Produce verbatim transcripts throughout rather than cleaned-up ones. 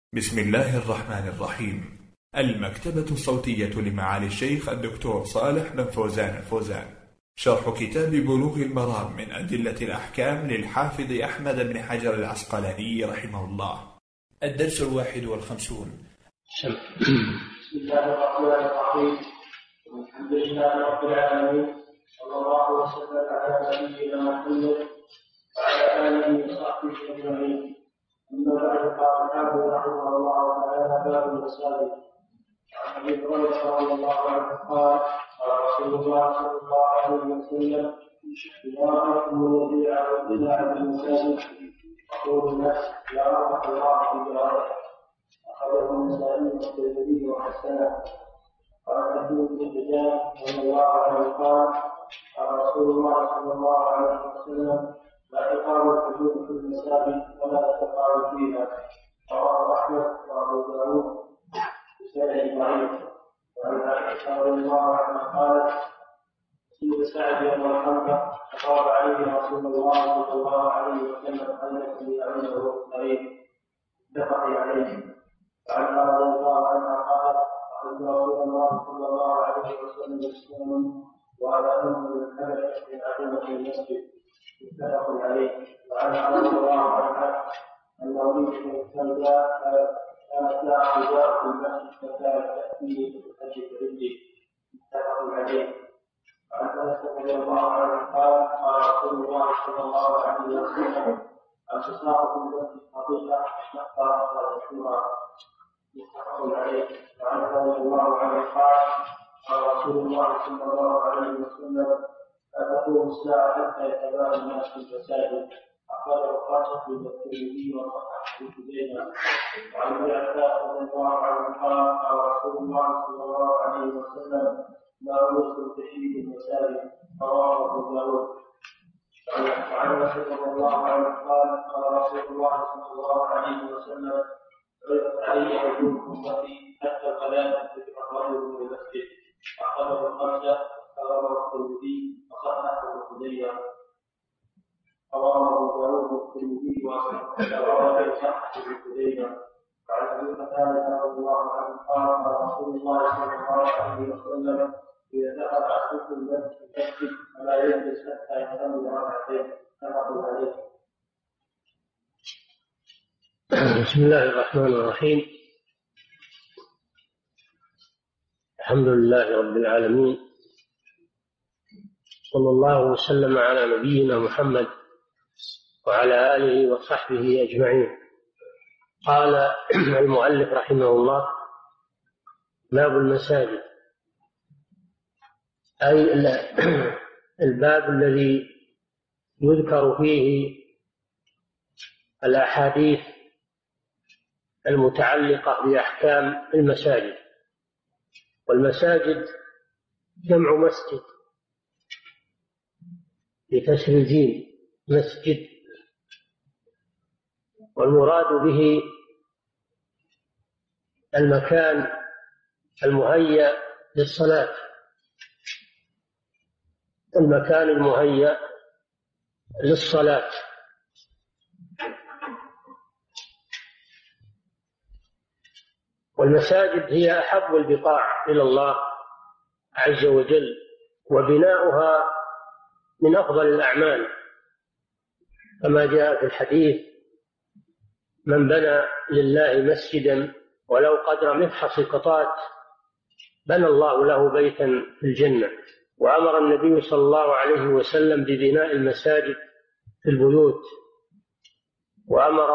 بسم الله الرحمن الرحيم. المكتبة الصوتية لمعالي الشيخ الدكتور صالح بن فوزان الفوزان، شرح كتاب بلوغ المرام من أدلة الأحكام للحافظ أحمد بن حجر العسقلاني رحمه الله. الدرس الواحد والخمسون. بسم الله الرحمن الرحيم. الحمد لله رب العالمين، صلى الله وسلم على نبينا محمد وعلى آله وصحبه أجمعين. أما بعد، قال الحافظ رحمه الله تعالى: باب المساجد. عن أبي هريرة رضي الله عنه قال: قال رسول الله صلى الله عليه وسلم: إذا رأيتم الذي يعبد الله في المساجد فقولوا الناس يا رب الله في جاره. أخرجه النسائي والترمذي وحسنه. قال حديث بن حجاج رضي الله عنه قال: قال رسول الله صلى الله عليه وسلم: لا تقام الحدود في المساجد ولا تقام فيها. رواه أحمد وأبو داود بسند ضعيف. وعن عائشة رضي الله عنها قالت: سيد سعد يوم الخندق فقال عليه رسول الله صلى الله عليه وسلم: خندق يعوده الطريق. متفق عليه. وعنها رضي الله عنها قالت: قال رسول الله صلى الله عليه وسلم: السلام وعلى أمر من حدث في أئمة المسجد. متفق عليه. وعنها رضي الله عنها أن وليدة السوداء كانت لها حجاب في المسجد فكانت تأتيه فتجد رجلي. متفق عليه. وعن أنس رضي الله عنه قال: قال رسول الله صلى الله عليه وسلم: الفساق في المسجد خطيئة أشنقها وتشكرها. متفق عليه. وعن رضي الله عنه قال: قال رسول الله صلى الله عليه وسلم: لا تقوم الساعة حتى يتباهى الناس في المساجد. أخرجه القاسم والترمذي وصححه ابن خزيمة. وعن ابي عباس رضي الله عنه قال: قال رسول الله صلى الله عليه وسلم: لا يدخل تشييد المساجد. رواه ابو داود. وعن انس رضي الله عنه قال: قال رسول الله صلى الله عليه وسلم: عرضت علي عجوز امتي حتى القلادة ذكر الرجل من المسجد. أخرجه الخمسة. رواه الترمذي وصححه ابن خزيمة. رواه أبو داود والترمذي وصححه ابن خزيمة. وعن أبي قتادة رضي الله عنه قال: قال رسول الله صلى الله عليه وسلم: إذا دخل أحدكم المسجد فلا يجلس حتى يصلي ركعتين. متفق عليه. بسم الله الرحمن الرحيم. الحمد لله رب العالمين، صلى الله وسلم على نبينا محمد وعلى آله وصحبه أجمعين. قال المؤلف رحمه الله: باب المساجد، أي الباب الذي يذكر فيه الأحاديث المتعلقة بأحكام المساجد. والمساجد جمع مسجد بكسر الجيم، مسجد. والمراد به المكان المهيأ للصلاة، المكان المهيأ للصلاة. والمساجد هي أحب البقاع إلى الله عز وجل، وبناؤها من أفضل الأعمال، كما جاء في الحديث: من بنى لله مسجدا ولو قدر مفحص قطات بنى الله له بيتا في الجنة. وأمر النبي صلى الله عليه وسلم ببناء المساجد في البيوت، وأمر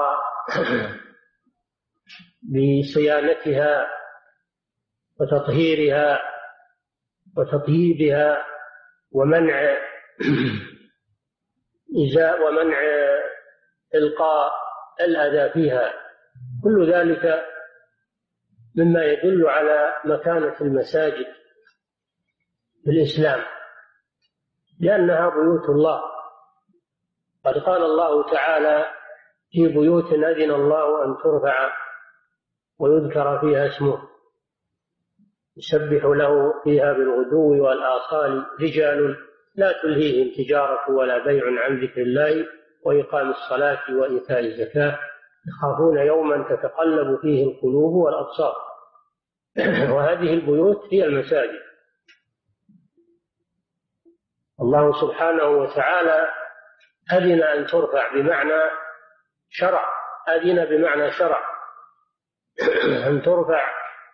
بصيانتها وتطهيرها وتطييبها ومنع إزاء ومنع إلقاء الأذى فيها. كل ذلك مما يدل على مكانة المساجد في الإسلام، لأنها بيوت الله. قد قال الله تعالى: في بيوت أذن الله أن ترفع ويذكر فيها اسمه يسبح له فيها بالغدو والآصال رجال لا تلهيهم تجارة ولا بيع عن ذكر الله وإقام الصلاة وإيتاء الزكاة يخافون يوما تتقلب فيه القلوب والأبصار. وهذه البيوت هي المساجد. الله سبحانه وتعالى أذن أن ترفع بمعنى شرع، أذن بمعنى شرع أن ترفع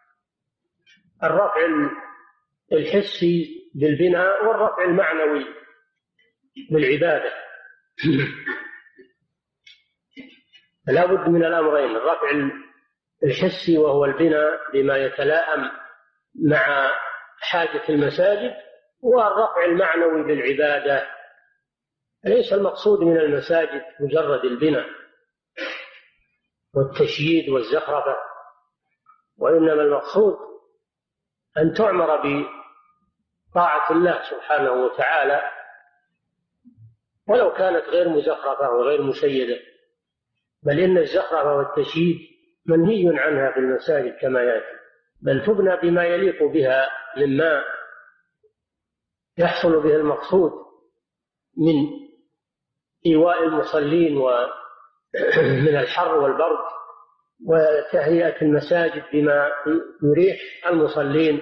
الرفع الحسي بالبناء والرفع المعنوي بالعبادة. لا بد من الأمرين، الرفع الحسي وهو البناء بما يتلائم مع حاجة المساجد، والرفع المعنوي بالعبادة. ليس المقصود من المساجد مجرد البناء والتشييد والزخرفة، وإنما المقصود أن تعمر بطاعة الله سبحانه وتعالى ولو كانت غير مزخرفة وغير مشيدة، بل إن الزخرفة والتشييد منهي عنها في المساجد كما يأتي، بل تبنى بما يليق بها مما يحصل به المقصود من إيواء المصلين ومن الحر والبرد، وتهيئة المساجد بما يريح المصلين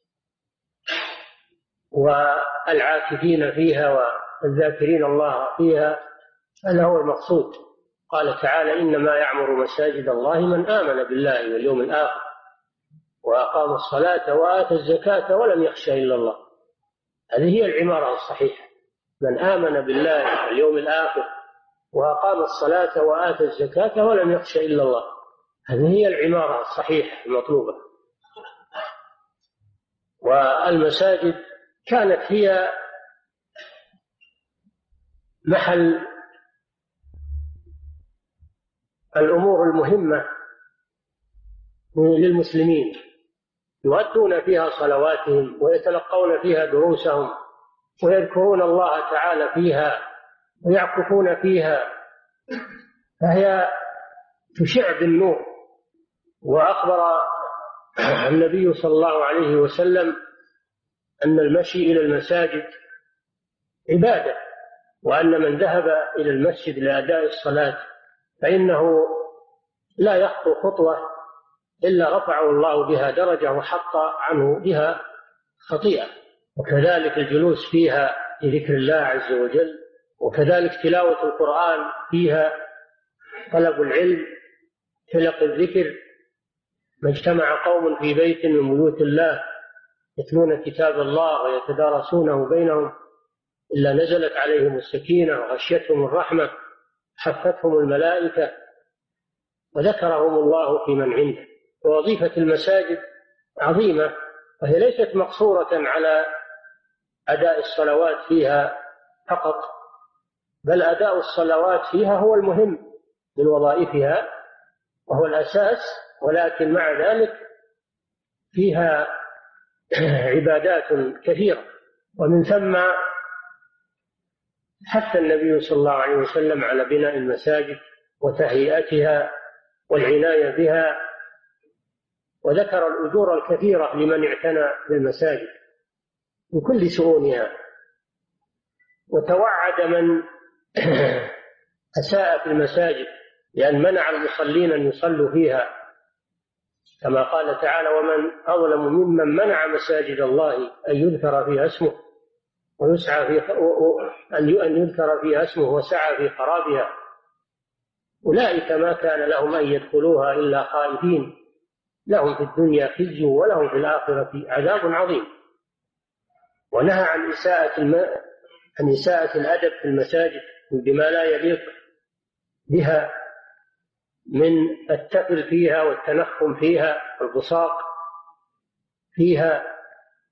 والعاكفين فيها والذاكرين الله فيها. هذا هو المقصود. قال تعالى: إنما يعمر مساجد الله من آمن بالله واليوم الآخر وأقام الصلاة وآتى الزكاة ولم يخشى إلا الله. هذه هي العمارة الصحيحة، من آمن بالله واليوم الآخر وأقام الصلاة وآتى الزكاة ولم يخشى إلا الله. هذه هي العمارة الصحيحة المطلوبة. والمساجد كانت هي محل الأمور المهمة للمسلمين، يؤدون فيها صلواتهم ويتلقون فيها دروسهم ويذكرون الله تعالى فيها ويعكفون فيها، فهي تشع بالنور. وأخبر النبي صلى الله عليه وسلم أن المشي إلى المساجد عبادة، وأن من ذهب إلى المسجد لأداء الصلاة فإنه لا يخطو خطوة إلا رفعه الله بها درجة وحط عنه بها خطيئة. وكذلك الجلوس فيها لذكر الله عز وجل، وكذلك تلاوة القرآن فيها، طلب العلم، تلق الذكر. ما اجتمع قوم في بيت من بيوت الله يتلون كتاب الله ويتدارسونه بينهم إلا نزلت عليهم السكينة وغشيتهم الرحمة حفتهم الملائكة وذكرهم الله في من عنده. ووظيفة المساجد عظيمة، وهي ليست مقصورة على أداء الصلوات فيها فقط، بل أداء الصلوات فيها هو المهم من وظائفها وهو الأساس، ولكن مع ذلك فيها عبادات كثيرة. ومن ثم حث النبي صلى الله عليه وسلم على بناء المساجد وتهيئتها والعناية بها، وذكر الأجور الكثيرة لمن اعتنى بالمساجد بكل شؤونها، وتوعد من أساء في المساجد لأن منع المصلين أن يصلوا فيها، كما قال تعالى: ومن أظلم ممن منع مساجد الله أن يذكر فيها اسمه ويسعى في أن يذكر فيها اسمه وسعى في خرابها أولئك ما كان لهم أن يدخلوها إلا خائفين لهم في الدنيا خزي ولهم في الآخرة عذاب عظيم. ونهى عن إساءة الماء عن إساءة الأدب في المساجد بما لا يليق بها من التفل فيها والتنخم فيها والبصاق فيها.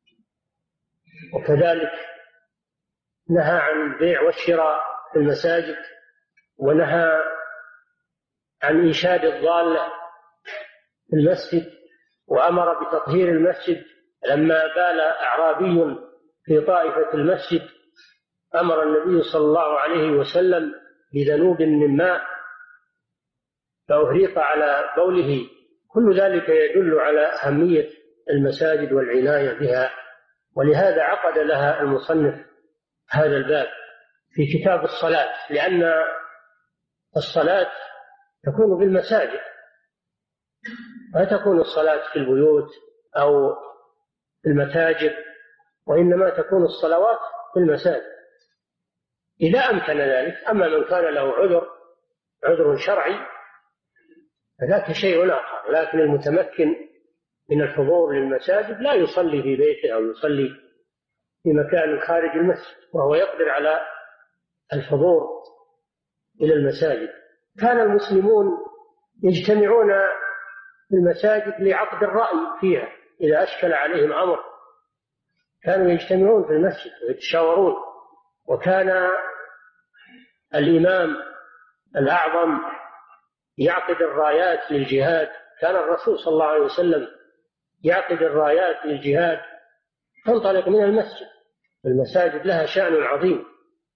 وكذلك نهى عن البيع والشراء في المساجد، ونهى عن إنشاد الضالة في المسجد، وأمر بتطهير المسجد. لما بال أعرابي في طائفة المسجد أمر النبي صلى الله عليه وسلم بذنوب من ماء فأهريق على بوله. كل ذلك يدل على أهمية المساجد والعناية بها، ولهذا عقد لها المصنف هذا الباب في كتاب الصلاة، لأن الصلاة تكون بالمساجد، لا تكون الصلاة في البيوت أو في المتاجر، وإنما تكون الصلوات في المساجد إذا أمكن ذلك. أما من كان له عذر عذر شرعي فذاك شيء آخر، لكن المتمكن من الحضور للمساجد لا يصلي في بيته أو يصلي في مكان خارج المسجد وهو يقدر على الحضور إلى المساجد. كان المسلمون يجتمعون في المساجد لعقد الرأي فيها إذا أشكل عليهم أمر، كانوا يجتمعون في المسجد ويتشاورون. وكان الإمام الأعظم يعقد الرايات للجهاد، كان الرسول صلى الله عليه وسلم يعقد الرايات للجهاد تنطلق من المسجد. المساجد لها شأن عظيم.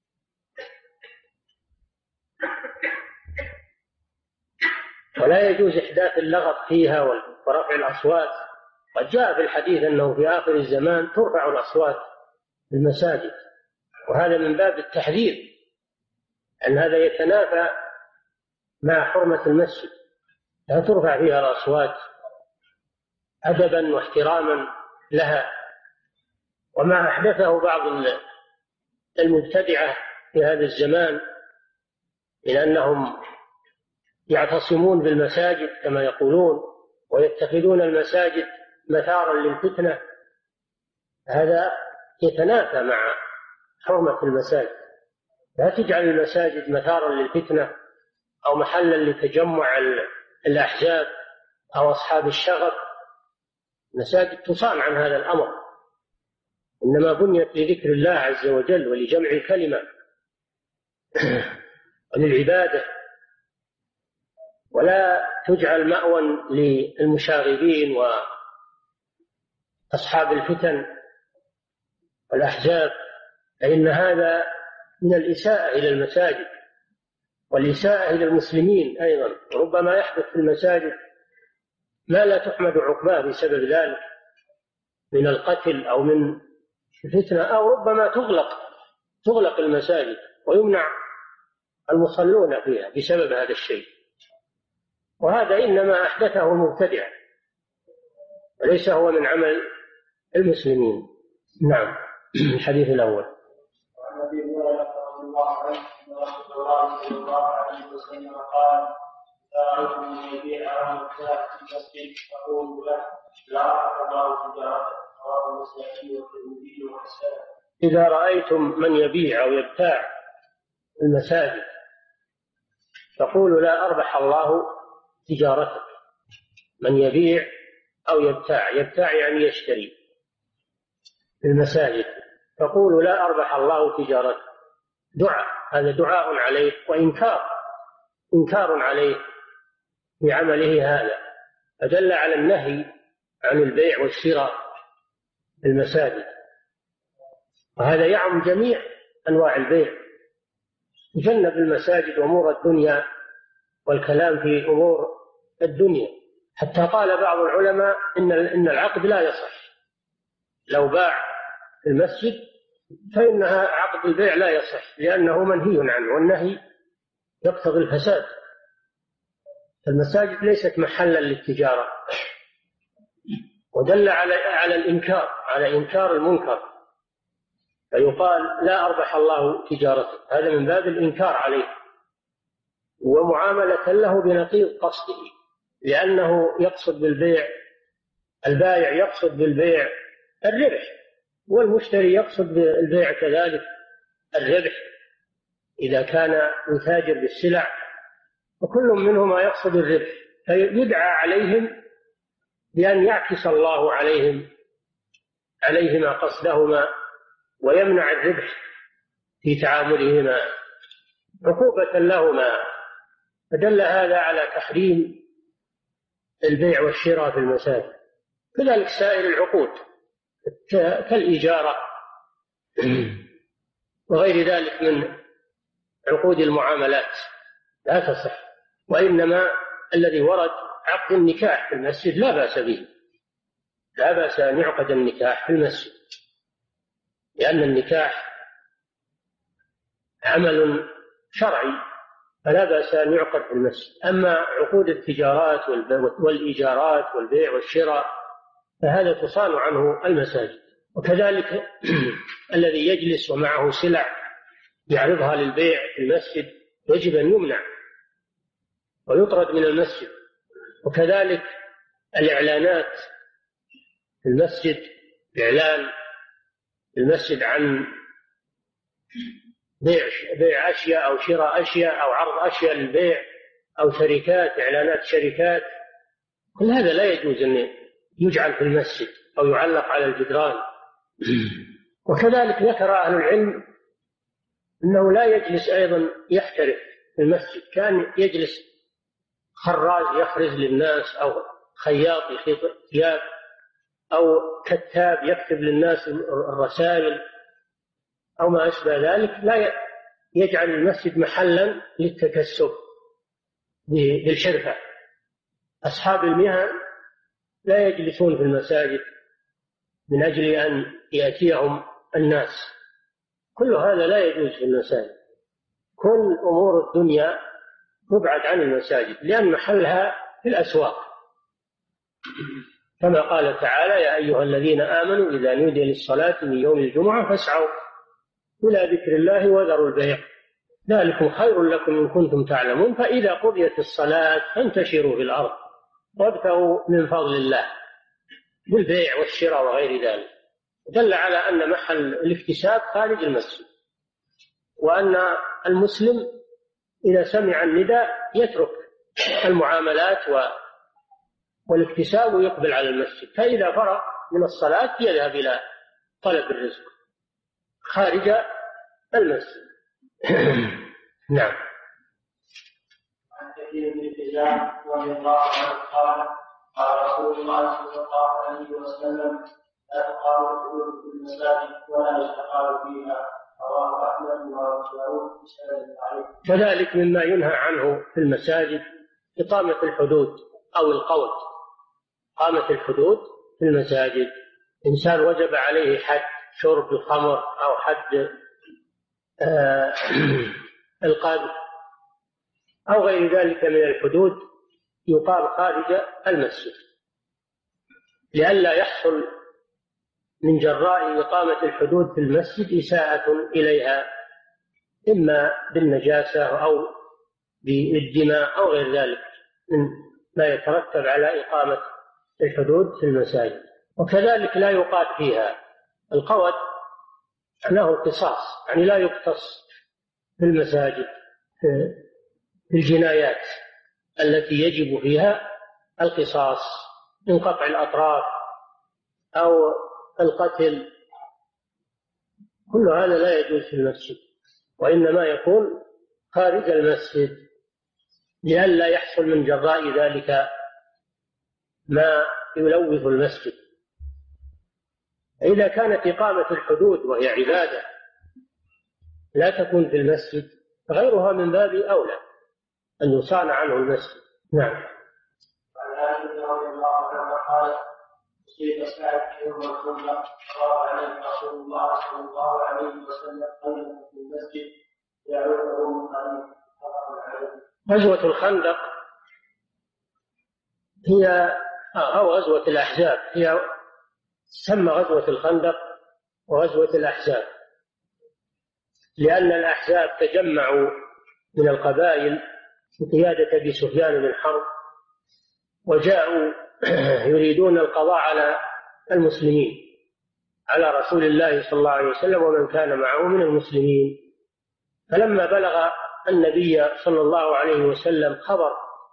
ولا يجوز إحداث اللغط فيها ورفع الأصوات. قد جاء في الحديث أنه في آخر الزمان ترفع الأصوات في المساجد، وهذا من باب التحذير، أن هذا يتنافى مع حرمة المسجد، لا ترفع فيها الأصوات أدبا واحتراما لها. وما أحدثه بعض المبتدعة في هذا الزمان من أنهم يعتصمون بالمساجد كما يقولون ويتخذون المساجد مثارا للفتنة، هذا يتنافى مع حرمة المساجد. لا تجعل المساجد مثارا للفتنة أو محلا لتجمع الأحزاب أو أصحاب الشغب. المساجد تصان عن هذا الأمر، إنما بنيت لذكر الله عز وجل ولجمع الكلمة وللعبادة، ولا تجعل مأوى للمشاغبين وأصحاب الفتن والأحزاب، فإن هذا من الإساءة إلى المساجد والإساءة إلى المسلمين أيضا. ربما يحدث في المساجد ما لا تحمد عقباه بسبب ذلك من القتل أو من الفتنة، أو ربما تغلق تغلق المساجد ويمنع المصلون فيها بسبب هذا الشيء، وهذا إنما أحدثه المبتدع وليس هو من عمل المسلمين. نعم. الحديث الأول. وعن أبي هريرة رضي الله عنه أن رسول الله صلى الله عليه وسلم قال: رأيت من يبيع أو يبتاع في المسجد فقولوا له لا أحد الله تجارته، رواه النسائي والترمذي وحسنه. إذا رأيتم من يبيع أو يبتاع في المساجد فقولوا لا أربح الله تجارتك. من يبيع أو يبتاع، يبتاع يعني يشتري في المساجد، فقولوا لا أربح الله تجارتك. دعاء، هذا دعاء عليه وإنكار إنكار عليه بعمله هذا، فدل على النهي عن البيع والشراء في المساجد، وهذا يعم جميع أنواع البيع. يجنب المساجد أمور الدنيا والكلام في أمور الدنيا، حتى قال بعض العلماء إن إن العقد لا يصح. لو باع في المسجد فإنها عقد البيع لا يصح، لأنه منهي عنه، والنهي يقتضي الفساد. المساجد ليست محلا للتجارة، ودل على على الإنكار على إنكار المنكر، فيقال لا أربح الله تجارتك، هذا من باب الإنكار عليه ومعاملة له بنقيض قصده، لأنه يقصد بالبيع، البائع يقصد بالبيع الربح، والمشتري يقصد بالبيع كذلك الربح إذا كان يتاجر بالسلع، وكل منهما يقصد الربح، فيدعى عليهم بأن يعكس الله عليهم عليهما قصدهما ويمنع الربح في تعاملهما عقوبة لهما. فدل هذا على تحريم البيع والشراء في المساجد. كذلك سائر العقود كالإجارة وغير ذلك من عقود المعاملات لا تصح، وإنما الذي ورد عقد النكاح في المسجد لا بأس به، لا بأس أن يعقد النكاح في المسجد، لأن النكاح عمل شرعي فلا بأس أن يعقد في المسجد. أما عقود التجارات والإيجارات والبيع والشراء فهذا تصان عنه المساجد. وكذلك الذي يجلس ومعه سلع يعرضها للبيع في المسجد يجب أن يمنع ويطرد من المسجد. وكذلك الإعلانات في المسجد، إعلان في المسجد عن بيع بيع أشياء أو شراء أشياء أو عرض أشياء للبيع أو شركات، إعلانات شركات، كل هذا لا يجوز أن يجعل في المسجد أو يعلق على الجدران. وكذلك ذكر أهل العلم أنه لا يجلس أيضا يحترف في المسجد، كان يجلس خراز يخرز للناس أو خياط يخيط ثياب أو كتاب يكتب للناس الرسائل أو ما أشبه ذلك، لا يجعل المسجد محلا للتكسب بالحرفة. أصحاب المهن لا يجلسون في المساجد من أجل أن يأتيهم الناس، كل هذا لا يجوز في المساجد. كل أمور الدنيا تبعد عن المساجد لأن محلها في الأسواق، كما قال تعالى: يا أيها الذين آمنوا إذا نودي للصلاة من يوم الجمعة فاسعوا إلى ذكر الله وذروا البيع ذلكم خير لكم إن كنتم تعلمون فإذا قضيت الصلاة فانتشروا في الأرض وابتغوا من فضل الله بالبيع والشراء وغير ذلك. دل على أن محل الاكتساب خارج المسجد، وأن المسلم إذا سمع النداء يترك المعاملات والاكتساب ويقبل على المسجد، فإذا فرغ من الصلاة يذهب إلى طلب الرزق خارج المسجد. نعم. عن كثير بن الحجاج رضي الله عنه قال: قال رسول الله صلى الله عليه وسلم: لا تقام الحدود في المساجد ولا يستقام فيها. رواه أحمد وأبو داود بسند ضعيف. كذلك مما ينهى عنه في المساجد إقامة الحدود أو القول. إقامة الحدود في المساجد، إنسان وجب عليه حد شرب الخمر أو حد آه القذف أو غير ذلك من الحدود يقام خارج المسجد، لئلا يحصل من جراء إقامة الحدود في المسجد إساءة إليها، إما بالنجاسة أو بالدماء أو غير ذلك من ما يترتب على إقامة الحدود في المساجد. وكذلك لا يقاد فيها. القود له قصاص، يعني لا يقتص في المساجد في الجنايات التي يجب فيها القصاص من قطع الأطراف أو القتل، كل هذا لا يجوز في المسجد، وإنما يكون خارج المسجد لئلا يحصل من جراء ذلك ما يلوث المسجد. إذا كانت إقامة الحدود وهي عبادة لا تكون في المسجد غيرها من باب أولى أن يصان عنه المسجد. نعم. عن عائشة رضي الله عنها قالت: أصيب سعد يوم الخندق فقال عليه رسول الله صلى الله عليه وسلم قيمة في المسجد يعوده من قريب. غزوة الخندق هي أو غزوة الأحزاب، هي تسمى غزوة الخندق وغزوة الأحزاب لأن الأحزاب تجمعوا من القبائل بقيادة أبي سفيان بن حرب وجاءوا يريدون القضاء على المسلمين، على رسول الله صلى الله عليه وسلم ومن كان معه من المسلمين. فلما بلغ النبي صلى الله عليه وسلم خبر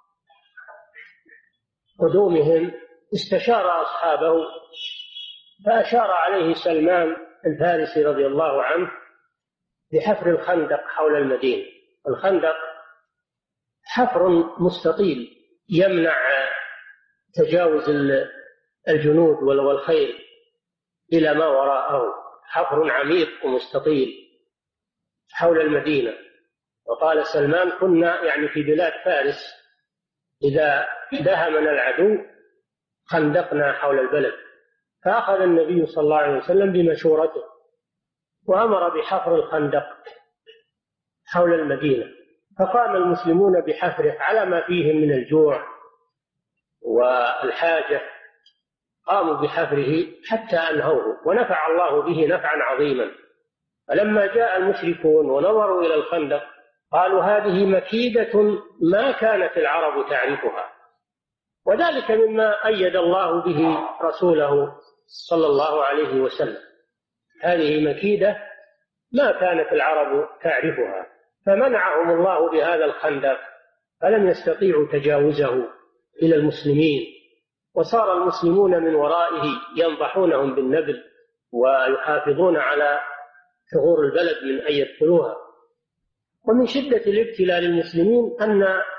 قدومهم استشار أصحابه، فأشار عليه سلمان الفارسي رضي الله عنه بحفر الخندق حول المدينة. الخندق حفر مستطيل يمنع تجاوز الجنود والخيل إلى ما وراءه، حفر عميق ومستطيل حول المدينة. وقال سلمان: كنا يعني في بلاد فارس إذا دهمنا العدو خندقنا حول البلد. فأخذ النبي صلى الله عليه وسلم بمشورته وأمر بحفر الخندق حول المدينة فقام المسلمون بحفره على ما فيهم من الجوع والحاجة، قاموا بحفره حتى أنهوه، ونفع الله به نفعا عظيما. فلما جاء المشركون ونظروا إلى الخندق قالوا هذه مكيدة ما كانت العرب تعرفها، وذلك مما أيد الله به رسوله صلى الله عليه وسلم. هذه مكيدة ما كانت العرب تعرفها، فمنعهم الله بهذا الخندق، فلم يستطيعوا تجاوزه إلى المسلمين، وصار المسلمون من ورائه ينضحونهم بالنبل ويحافظون على ثغور البلد من أن يدخلوها. ومن شدة الابتلاء للمسلمين أن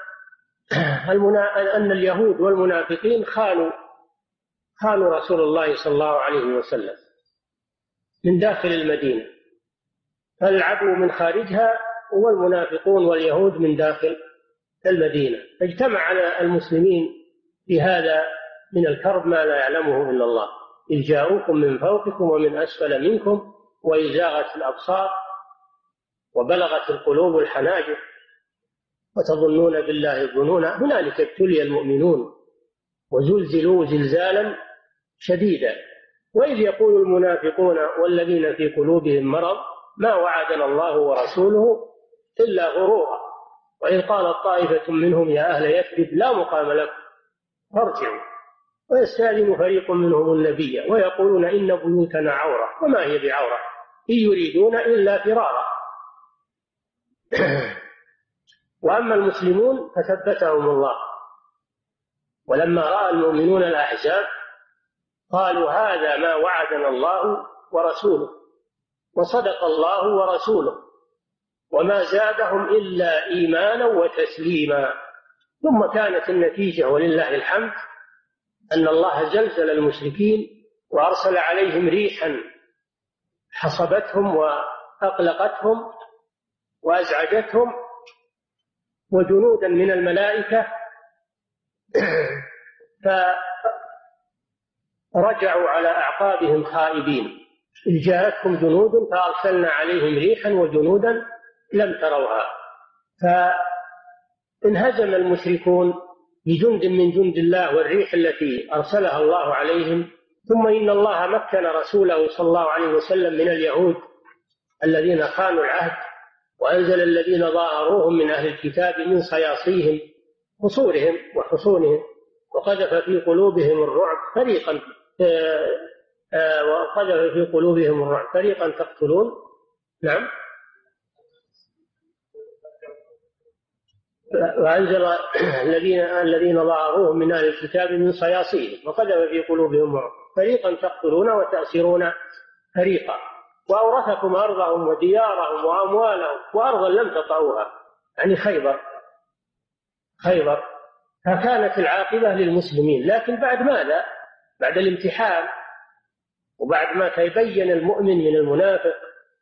أن اليهود والمنافقين خانوا خانوا رسول الله صلى الله عليه وسلم من داخل المدينة، فالعدو من خارجها والمنافقون واليهود من داخل المدينة. فاجتمع على المسلمين في هذا من الكرب ما لا يعلمه إلا الله، إذ جاءوكم من فوقكم ومن أسفل منكم وإذ زاغت الأبصار وبلغت القلوب الحناجر وتظنون بالله الظنون هنالك ابتلي المؤمنون وزلزلوا زلزالا شديدا. وإذ يقول المنافقون والذين في قلوبهم مرض ما وعدنا الله ورسوله إلا غرورا، وإذ قالت طائفة منهم يا أهل يثرب لا مقام لكم فارجعوا، ويستأذن فريق منهم النبي ويقولون إن بيوتنا عورة وما هي بعورة إن يريدون إلا فرارا. وأما المسلمون فثبتهم الله، ولما رأى المؤمنون الأحزاب قالوا هذا ما وعدنا الله ورسوله وصدق الله ورسوله وما زادهم إلا إيمانا وتسليما. ثم كانت النتيجة ولله الحمد أن الله زلزل المشركين وأرسل عليهم ريحا حصبتهم وأقلقتهم وأزعجتهم وجنودا من الملائكة فرجعوا على أعقابهم خائبين. إذ جاءتهم جنود فأرسلنا عليهم ريحا وجنودا لم تروها. فانهزم المشركون بجند من جند الله والريح التي أرسلها الله عليهم. ثم إن الله مكن رسوله صلى الله عليه وسلم من اليهود الذين خانوا العهد، وأنزل الذين ظاهروهم من أهل الكتاب من صياصيهم قصورهم وحصونهم وقذف في قلوبهم الرعب فريقا وقذف في قلوبهم الرعب فريقا تقتلون. نعم. وأنزل الذين الذين ظاهروهم من أهل الكتاب من صياصيهم وقذف في قلوبهم الرعب فريقا تقتلون وتأسرون فريقا، وأورثكم أرضهم وديارهم وأموالهم وأرضا لم تطئوها، يعني خيبر خيبر فكانت العاقبة للمسلمين. لكن بعد ماذا؟ بعد الامتحان وبعد ما تبين المؤمن من المنافق،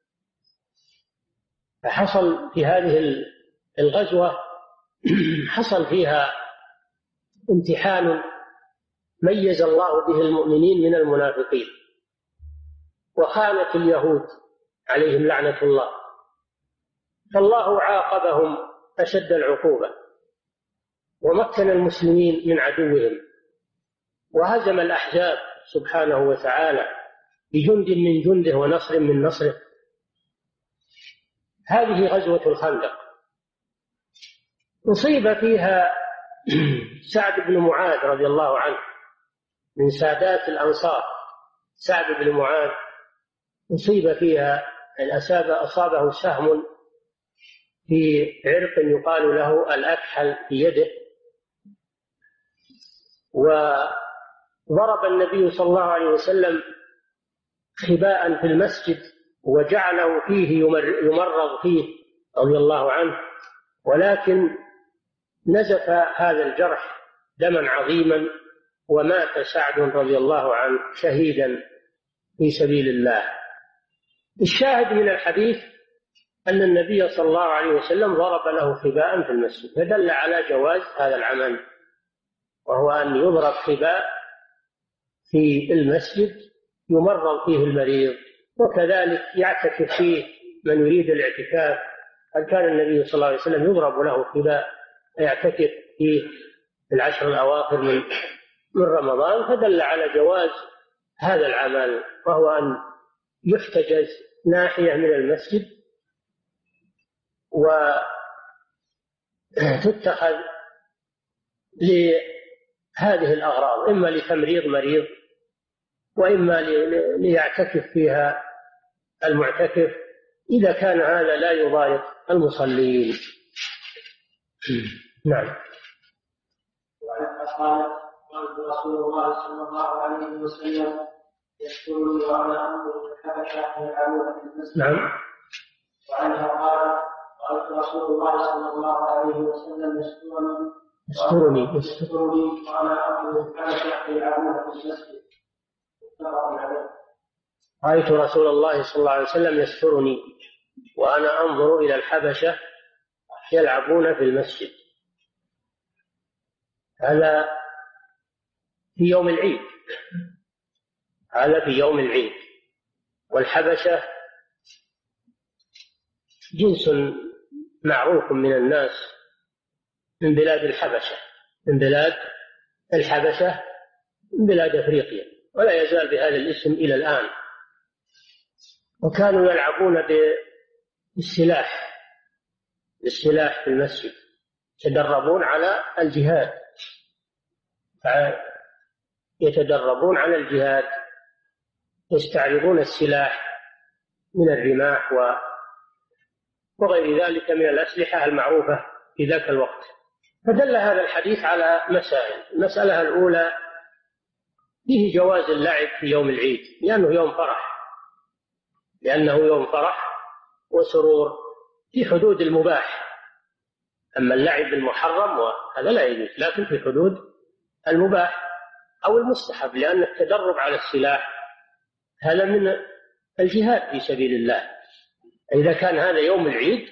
فحصل في هذه الغزوة حصل فيها امتحان ميز الله به المؤمنين من المنافقين، وخانت اليهود عليهم لعنة الله، فالله عاقبهم أشد العقوبة ومكن المسلمين من عدوهم وهزم الأحزاب سبحانه وتعالى بجند من جنده ونصر من نصره. هذه غزوة الخندق أصيب فيها سعد بن معاذ رضي الله عنه من سادات الأنصار. سعد بن معاذ أصيب فيها أصاب أصابه سهم في عرق يقال له الأكحل في يده، وضرب النبي صلى الله عليه وسلم خباء في المسجد وجعله فيه يمرض فيه رضي الله عنه، ولكن نزف هذا الجرح دما عظيما ومات سعد رضي الله عنه شهيدا في سبيل الله. الشاهد من الحديث أن النبي صلى الله عليه وسلم ضرب له خباء في المسجد، فدل على جواز هذا العمل، وهو أن يضرب خباء في المسجد يمرض فيه المريض، وكذلك يعتكف فيه من يريد الاعتكاف هل كان النبي صلى الله عليه وسلم يضرب له حذاء يعتكف فيه في العشر الأواخر من من رمضان، فدل على جواز هذا العمل، وهو أن يحتجز ناحية من المسجد وتتخذ لهذه الأغراض، إما لتمريض مريض، وإما ليعتكف فيها المعتكف، إذا كان هذا لا يضايق المصلين. نعم. قال رسول الله صلى الله عليه وسلم يذكرني وانا انظر الحبشه يلعبون في المسجد. نعم. وعنها قال قالت رسول الله صلى الله عليه وسلم يذكرني يذكرني يذكرني وانا انظر الحبشه يلعبون في المسجد. متفق عليه. رأيت رسول الله صلى الله عليه وسلم يسترني وأنا أنظر إلى الحبشة يلعبون في المسجد. هذا في يوم العيد، هذا في يوم العيد. والحبشة جنس معروف من الناس من بلاد الحبشة، من بلاد الحبشة من بلاد أفريقيا، ولا يزال بهذا الاسم إلى الآن. وكانوا يلعبون بالسلاح بالسلاح في المسجد، يتدربون على الجهاد، يتدربون على الجهاد، يستعرضون السلاح من الرماح وغير ذلك من الأسلحة المعروفة في ذاك الوقت. فدل هذا الحديث على مسائل. المسألة الأولى فيه جواز اللعب في يوم العيد، لأنه يوم فرح لأنه يوم فرح وسرور في حدود المباح. أما اللعب المحرم وهذا لا يجوز، لكن في حدود المباح أو المستحب، لأن التدرب على السلاح هذا من الجهاد في سبيل الله. إذا كان هذا يوم العيد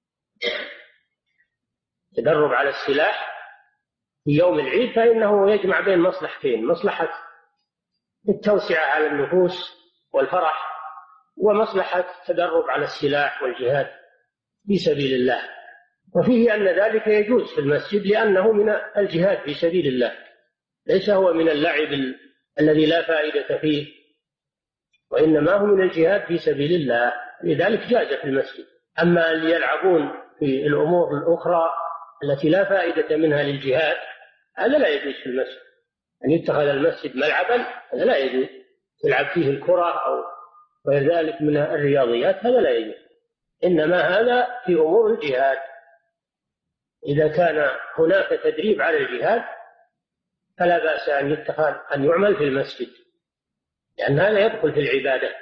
تدرب على السلاح في يوم العيد، فإنه يجمع بين مصلحتين: مصلحة التوسعة على النفوس والفرح، ومصلحة التدرب على السلاح والجهاد في سبيل الله. وفيه أن ذلك يجوز في المسجد لأنه من الجهاد في سبيل الله، ليس هو من اللعب ال... الذي لا فائدة فيه، وإنما هو من الجهاد في سبيل الله، لذلك جاز في المسجد. أما اللي يلعبون في الأمور الأخرى التي لا فائدة منها للجهاد هذا لا يجوز في المسجد. أن يتخذ المسجد ملعبا هذا لا يجوز، يلعب فيه الكرة أو غير ذلك من الرياضيات هذا لا يجوز، إنما هذا في أمور الجهاد. إذا كان هناك تدريب على الجهاد فلا بأس أن يتخذ أن يعمل في المسجد، لأن هذا يدخل في العبادة.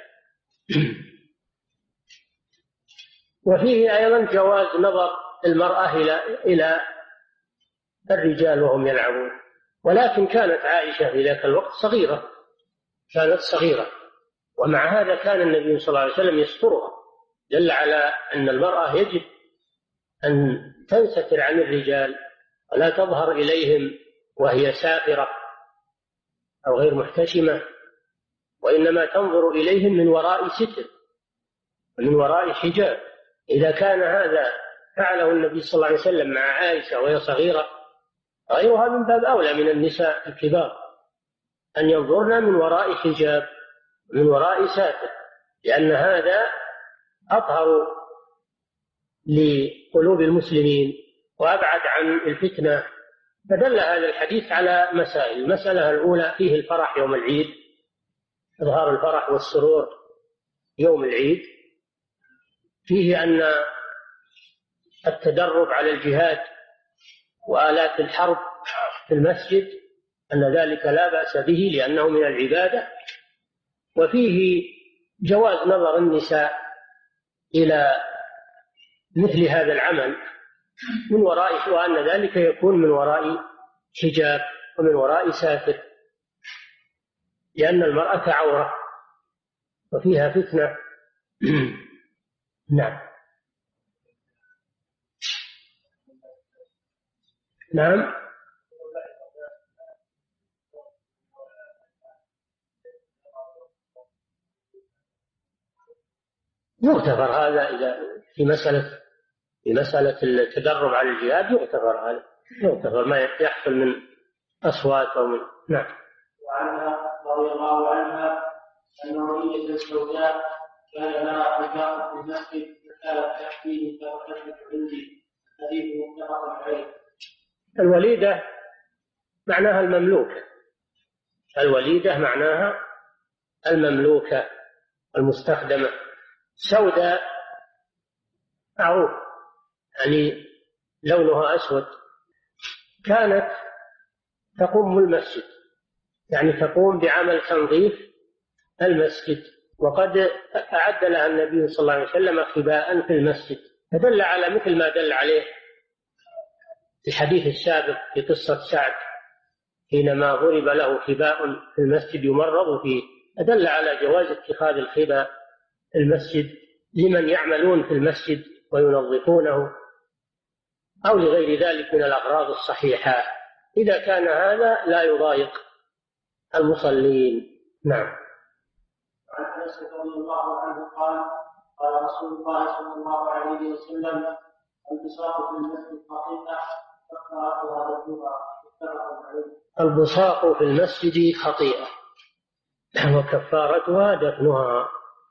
وفيه أيضا جواز نظر المرأة إلى إلى الرجال وهم يلعبون، ولكن كانت عائشة في ذاك الوقت صغيرة، كانت صغيرة، ومع هذا كان النبي صلى الله عليه وسلم يسترها، دل على أن المرأة يجب أن تنستر عن الرجال ولا تظهر إليهم وهي سافرة أو غير محتشمة، وإنما تنظر إليهم من وراء ستر ومن وراء حجاب. إذا كان هذا فعله النبي صلى الله عليه وسلم مع عائشة وهي صغيرة، غيرها من باب أولى من النساء الكبار أن ينظرن من وراء حجاب من وراء ساتر، لأن هذا أطهر لقلوب المسلمين وأبعد عن الفتنة. فدل هذا الحديث على مسائل. المسألة الأولى فيه الفرح يوم العيد، إظهار الفرح والسرور يوم العيد. فيه أن التدرب على الجهاد وآلات الحرب في المسجد أن ذلك لا بأس به لأنه من العبادة. وفيه جواز نظر النساء إلى مثل هذا العمل من وراء، وأن ذلك يكون من وراء حجاب ومن وراء ساتر، لأن المرأة عورة وفيها فتنة. نعم. نعم. يغتفر هذا إذا في مسألة في مسألة التدرب على الجهاد يغتفر هذا، يغتفر ما يحصل من أصوات أو من نعم. وعنها رضي الله عنها أن ولية السوداء كان لها حجاب في المسجد فكانت تحكيه فوجدت عندي. حديث متفق عليه. الوليدة معناها المملوكة، الوليدة معناها المملوكة المستخدمة. سوداء معروف يعني لونها أسود، كانت تقوم المسجد، يعني تقوم بعمل تنظيف المسجد، وقد أعد لها النبي صلى الله عليه وسلم خباء في المسجد، فدل على مثل ما دل عليه الحديث السابق في قصة سعد حينما ضرب له خباء في المسجد يمرض فيه، أدل على جواز اتخاذ الخباء في المسجد لمن يعملون في المسجد وينظفونه أو لغير ذلك من الأغراض الصحيحة، إذا كان هذا لا يضايق المصلين. نعم. عن انس رضي الله عنه قال قال رسول الله صلى الله عليه وسلم البصاق في المسجد خطيئه فقرأتها دفنها. البصاق في المسجد خطيئه وكفارتها دفنها.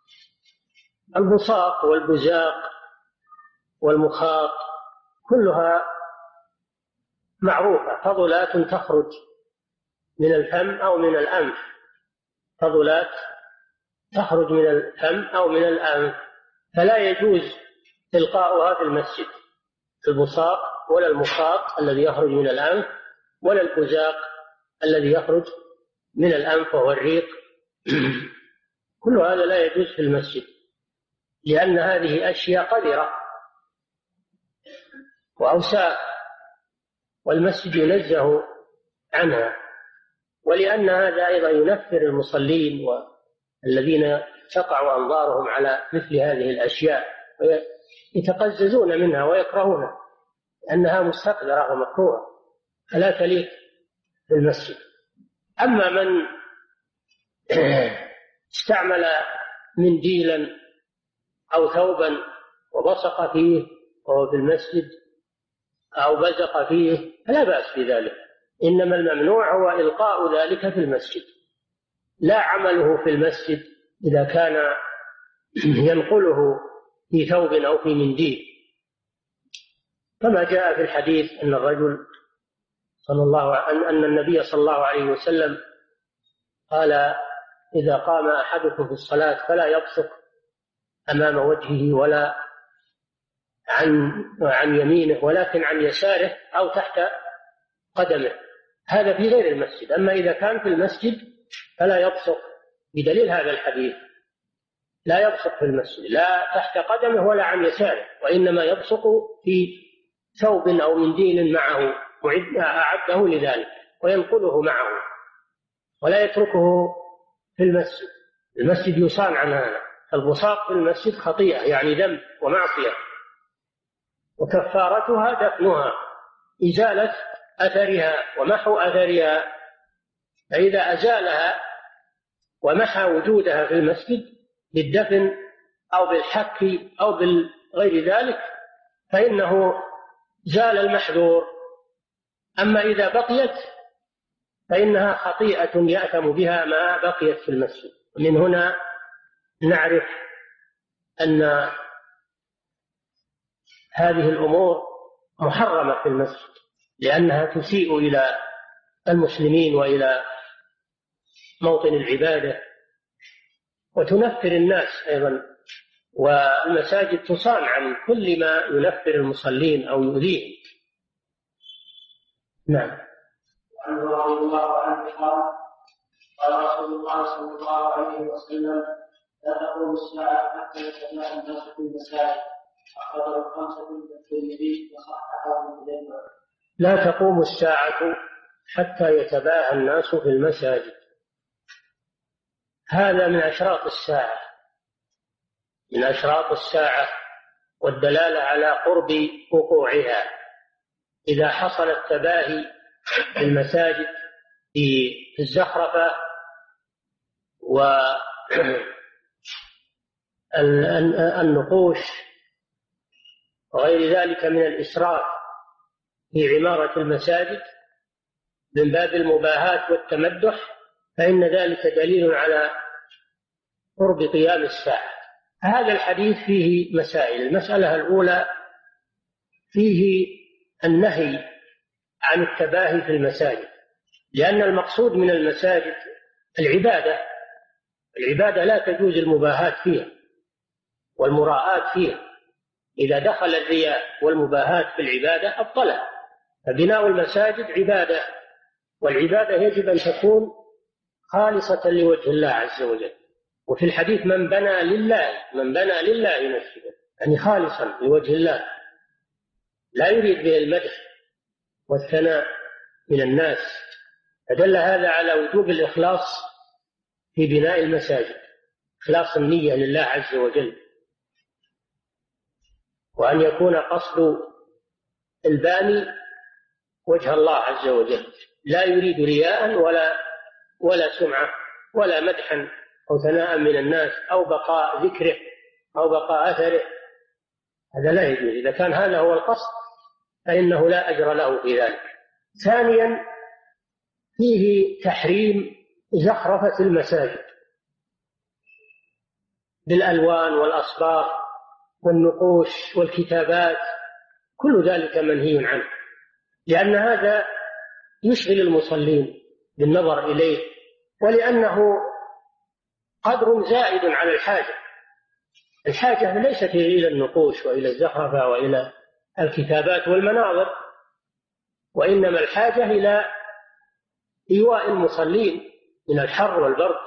البصاق والبزاق والمخاط كلها معروفة، فضلات تخرج من الفم أو من الأنف، فضلات تخرج من الفم أو من الأنف، فلا يجوز إلقاؤها في المسجد، البصاق ولا المخاط الذي يخرج من الأنف ولا البزاق الذي يخرج من الأنف وهو الريق كل هذا لا يجوز في المسجد، لأن هذه أشياء قذرة وأوساخ والمسجد ينزه عنها، ولأن هذا أيضا ينفر المصلين والذين تقع أنظارهم على مثل هذه الأشياء ويتقززون منها ويكرهونها لأنها مستقذرة ومكروهة فلا تليق في المسجد. أما من استعمل منديلا أو ثوبا وبصق فيه وهو في المسجد أو بزق فيه فلا بأس بذلك، إنما الممنوع هو إلقاء ذلك في المسجد، لا عمله في المسجد إذا كان ينقله في ثوب أو في منديل، كما جاء في الحديث أن الرجل صلى الله أن النبي صلى الله عليه وسلم قال إذا قام أحدكم في الصلاة فلا يبصق أمام وجهه ولا عن عن يمينه ولكن عن يساره أو تحت قدمه، هذا في غير المسجد. أما إذا كان في المسجد فلا يبصق، بدليل هذا الحديث لا يبصق في المسجد لا تحت قدمه ولا عن يساره، وإنما يبصق في ثوب أو منديل معه أعده لذلك وينقله معه ولا يتركه في المسجد. المسجد يصان عن هذا. البصاق في المسجد خطيئة يعني ذنب ومعصية، وكفارتها دفنها، إزالة أثرها ومحو أثرها، فإذا أزالها ومحى وجودها في المسجد بالدفن أو بالحك أو بغير ذلك فإنه زال المحذور. أما إذا بقيت فإنها خطيئة يأثم بها ما بقيت في المسجد. من هنا نعرف أن هذه الأمور محرمة في المسجد لأنها تسيء إلى المسلمين وإلى موطن العبادة وتنفر الناس أيضا، والمساجد تصان عن كل ما ينفر المصلين أو يؤذيهم. نعم. وعنه رضي الله عنه قال قال رسول الله صلى الله عليه وسلم لا تقوم الساعة حتى يتباهى الناس في المساجد، أخرجه الخمسة من الترمذي وصححه ابن خزيمة. لا تقوم الساعة حتى يتباهى الناس في المساجد، هذا من أشراط الساعة، من أشراط الساعة والدلالة على قرب وقوعها. إذا حصل التباهي في المساجد في الزخرفة والنقوش وغير ذلك من الإسراف في عمارة المساجد من باب المباهاة والتمدح، فإن ذلك دليل على قرب قيام الساعة. هذا الحديث فيه مسائل. المسألة الأولى فيه النهي عن التباهي في المساجد، لأن المقصود من المساجد العبادة. العبادة لا تجوز المباهاة فيها والمراءات فيها. إذا دخل الرياء والمباهاة في العبادة أبطلها. فبناء المساجد عبادة، والعبادة يجب أن تكون خالصة لوجه الله عز وجل. وفي الحديث من بنى لله من بنى لله مسجدا، يعني خالصا لوجه الله، لا يريد به المدح والثناء من الناس. فدل هذا على وجوب الإخلاص في بناء المساجد، إخلاص النية لله عز وجل، وأن يكون قصد الباني وجه الله عز وجل، لا يريد رياء ولا ولا سمعة ولا مدحا أو ثناء من الناس أو بقاء ذكره أو بقاء أثره. هذا لا يجوز. إذا كان هذا هو القصد فإنه لا أجر له في ذلك. ثانيا فيه تحريم زخرفة المساجد بالألوان والأصباغ والنقوش والكتابات، كل ذلك منهي عنه، لأن هذا يشغل المصلين بالنظر إليه، ولأنه قدر زائد على الحاجة. الحاجة ليست إلى النقوش وإلى الزخرفة وإلى الكتابات والمناظر، وإنما الحاجة إلى إيواء المصلين من الحر والبرد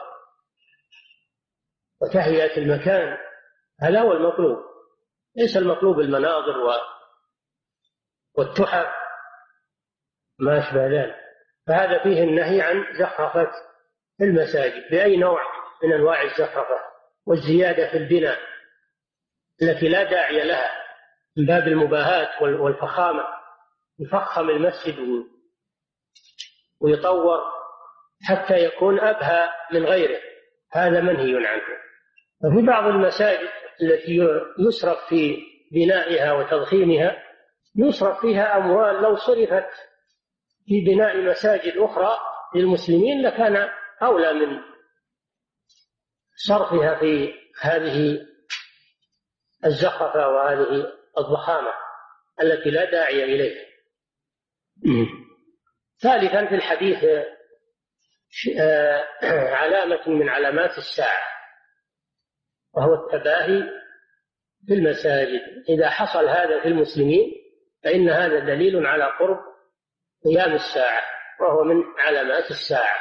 وتهيئة المكان. هذا هو المطلوب، ليس المطلوب المناظر والتحف ما أشبه ذلك. فهذا فيه النهي عن زخرفة المساجد بأي نوع من أنواع الزخرفة والزيادة في البناء التي لا داعي لها من باب المباهاة والفخامة، يفخم المسجد ويطور حتى يكون أبهى من غيره، هذا منهي عنه. وفي بعض المساجد التي يسرف في بنائها وتضخيمها يسرف فيها أموال لو صرفت في بناء مساجد أخرى للمسلمين لكان أولى من صرفها في هذه الزخرفة وهذه الضخامة التي لا داعي إليها. ثالثا في الحديث علامة من علامات الساعة، وهو التباهي في المساجد. إذا حصل هذا في المسلمين فإن هذا دليل على قرب قيام الساعة، وهو من علامات الساعة.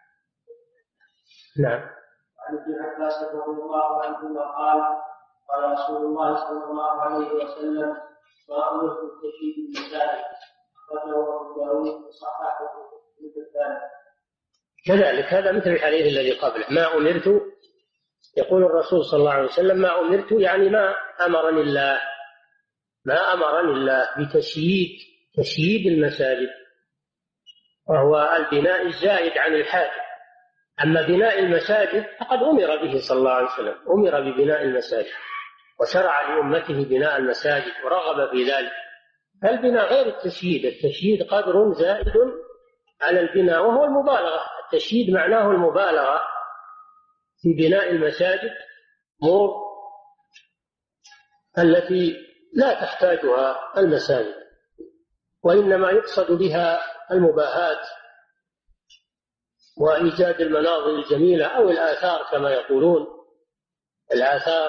نعم. عن ابن عباس رضي الله عنهما قال قال رسول الله صلى الله عليه وسلم ما أمرت بتشييد المساجد أخرجه أبو داود وصححه ابن حبان. كذلك هذا مثل الحديث الذي قبله، ما أمرت، يقول الرسول صلى الله عليه وسلم ما أمرت يعني ما أمرني الله ما أمرني الله بتشييد تشييد المساجد، وهو البناء الزائد عن الحاجة. أما بناء المساجد فقد أمر به صلى الله عليه وسلم، أمر ببناء المساجد وشرع لأمته بناء المساجد ورغب في ذلك. فالبناء غير التشييد، التشييد قدر زائد على البناء وهو المبالغة. التشييد معناه المبالغة في بناء المساجد أمور التي لا تحتاجها المساجد، وإنما يقصد بها المباهاة وإيجاد المناظر الجميلة أو الآثار كما يقولون الآثار.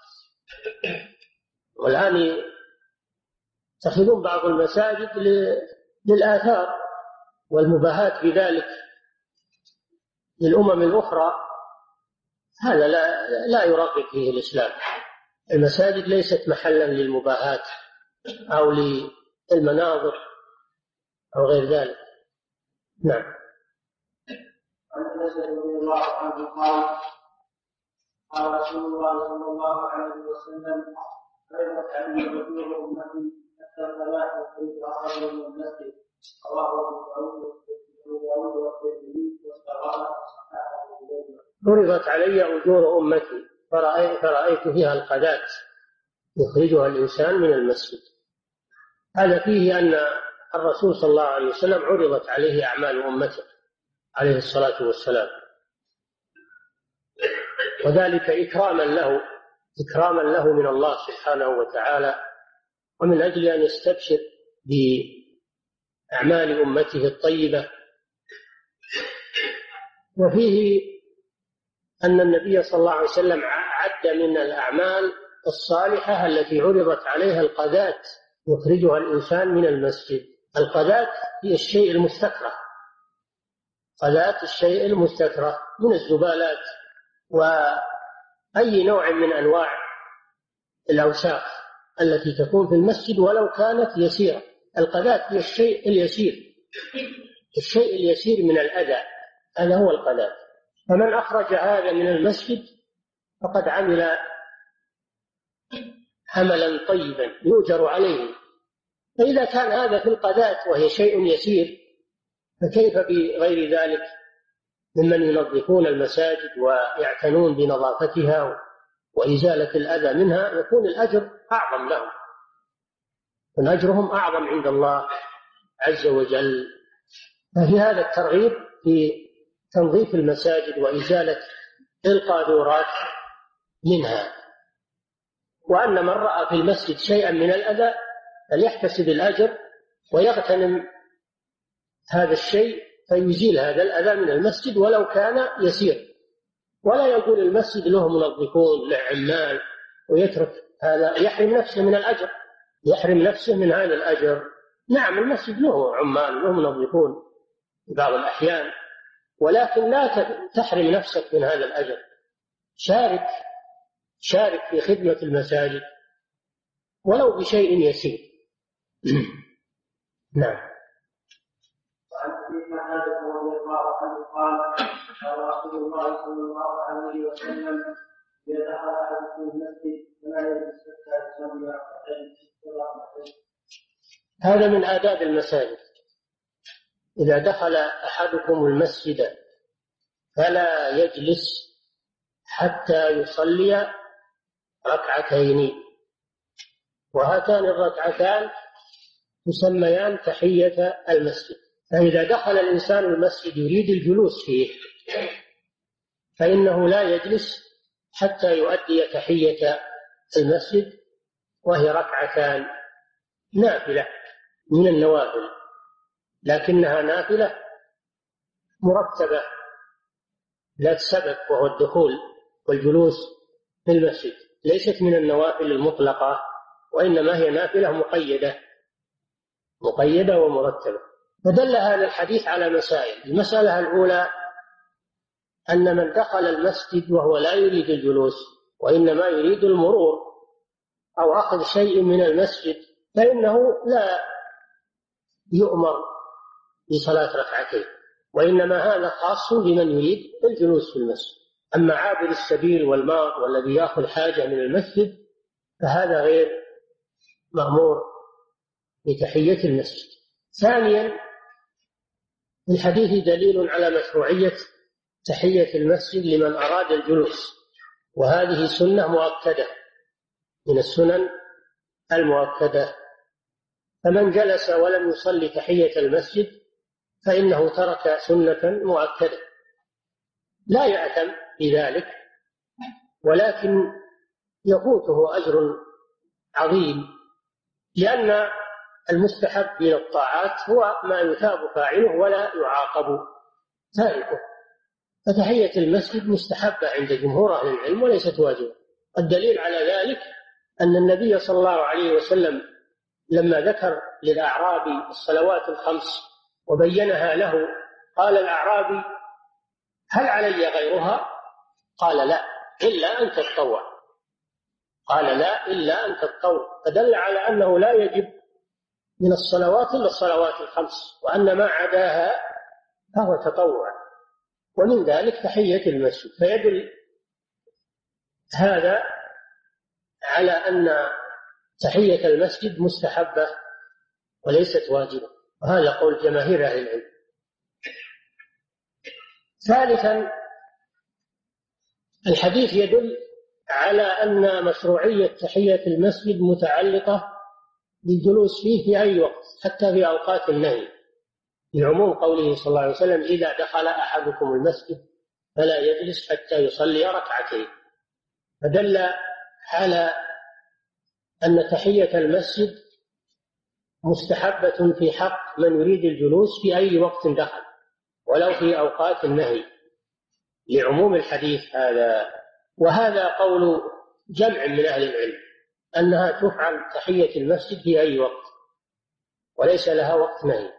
والآن يتخذون بعض المساجد للآثار والمباهاة بذلك للأمم الأخرى. هذا لا, لا يرغب فيه الإسلام. المساجد ليست محلا للمباهاة أو للمناظر أو غير ذلك. نعم. عن انس رضي الله عنه قال قال رسول الله صلى الله عليه وسلم فرضت علي وجوه امتي حتى الثلاث في اخر من المسجد رواه ابو داود والترمذي واستغرب وصححه. فرضت علي اجور امتي فرأيت, فرأيت فيها القذات يخرجها الإنسان من المسجد. هذا فيه أن الرسول صلى الله عليه وسلم عرضت عليه أعمال أمته عليه الصلاة والسلام، وذلك إكراما له إكراما له من الله سبحانه وتعالى، ومن أجل أن يستبشر بأعمال أمته الطيبة. وفيه أن النبي صلى الله عليه وسلم عد من الأعمال الصالحة التي عرضت عليها القذاة يخرجها الإنسان من المسجد. القذاة هي الشيء المستكره، قذاة الشيء المستكره من الزبالات وأي نوع من أنواع الأوساخ التي تكون في المسجد ولو كانت يسيرة. القذاة هي الشيء اليسير، الشيء اليسير من الأذى، هذا هو القذاة. فمن أخرج هذا من المسجد فقد عمل عملا طيبا يؤجر عليه. فإذا كان هذا في القذاة وهي شيء يسير، فكيف بغير ذلك ممن ينظفون المساجد ويعتنون بنظافتها وإزالة الأذى منها؟ يكون الأجر أعظم لهم، يكون أجرهم أعظم عند الله عز وجل. ففي هذا الترغيب في تنظيف المساجد وإزالة القاذورات منها، وأن من رأى في المسجد شيئا من الأذى فليحتسب الأجر ويغتنم هذا الشيء فيزيل هذا الأذى من المسجد ولو كان يسير، ولا يقول المسجد له منظفون له عمال ويترك هذا، يحرم نفسه من الأجر، يحرم نفسه من هذا الأجر. نعم المسجد له عمال له منظفون في بعض الأحيان، ولكن لا تحرم نفسك من هذا الأجر. شارك شارك في خدمة المساجد ولو بشيء يسير. نعم. وعن ابي معاذ رضي الله عنه قال قال رسول الله صلى الله عليه وسلم: اذا دخل احدكم المسجد فلا يجلس حتى يصلي ركعتين. هذا من آداب المساجد. إذا دخل أحدكم المسجد فلا يجلس حتى يصلي ركعتين، وهاتان الركعتان تسميان تحية المسجد. فإذا دخل الإنسان المسجد يريد الجلوس فيه فإنه لا يجلس حتى يؤدي تحية المسجد، وهي ركعتان نافلة من النوافل، لكنها نافلة مرتبة ذات سبب وهو الدخول والجلوس في المسجد، ليست من النوافل المطلقة، وإنما هي نافلة مقيدة مقيدة ومرتبة. فدل هذا الحديث على مسائل. المسألة الأولى أن من دخل المسجد وهو لا يريد الجلوس وإنما يريد المرور أو أخذ شيء من المسجد فإنه لا يؤمر بصلاة ركعتين، وإنما هذا خاص بمن يريد الجلوس في المسجد. أما عابر السبيل والمار والذي يأخذ حاجة من المسجد فهذا غير مأمور بتحية المسجد. ثانيا الحديث دليل على مشروعية تحية المسجد لمن أراد الجلوس، وهذه سنة مؤكدة من السنن المؤكدة. فمن جلس ولم يصلي تحية المسجد فإنه ترك سنة مؤكدة، لا يأثم بذلك، ولكن يفوته أجر عظيم، لأن المستحب من الطاعات هو ما يثاب فاعله ولا يعاقب تاركه. فتحية المسجد مستحبة عند جمهور أهل العلم وليست واجبة. الدليل على ذلك أن النبي صلى الله عليه وسلم لما ذكر للأعرابي الصلوات الخمس وبينها له قال الأعرابي: هل علي غيرها؟ قال: لا، إلا أن تتطوع. قال: لا، إلا أن تتطوع. فدل على أنه لا يجب من الصلوات إلا الصلوات الخمس، وأن ما عداها فهو تطوع، ومن ذلك تحية المسجد. فيدل هذا على أن تحية المسجد مستحبة وليست واجبة، وهذا قول جماهير أهل العلم. ثالثا الحديث يدل على أن مشروعية تحية المسجد متعلقة بالجلوس فيه في أي وقت حتى في أوقات النهي، لعموم قوله صلى الله عليه وسلم: إذا دخل أحدكم المسجد فلا يجلس حتى يصلي ركعتين. فدل على أن تحية المسجد مستحبة في حق من يريد الجلوس في أي وقت دخل ولو في أوقات النهي، لعموم الحديث هذا. وهذا قول جمع من أهل العلم أنها تفعل تحية المسجد في أي وقت وليس لها وقت نهي،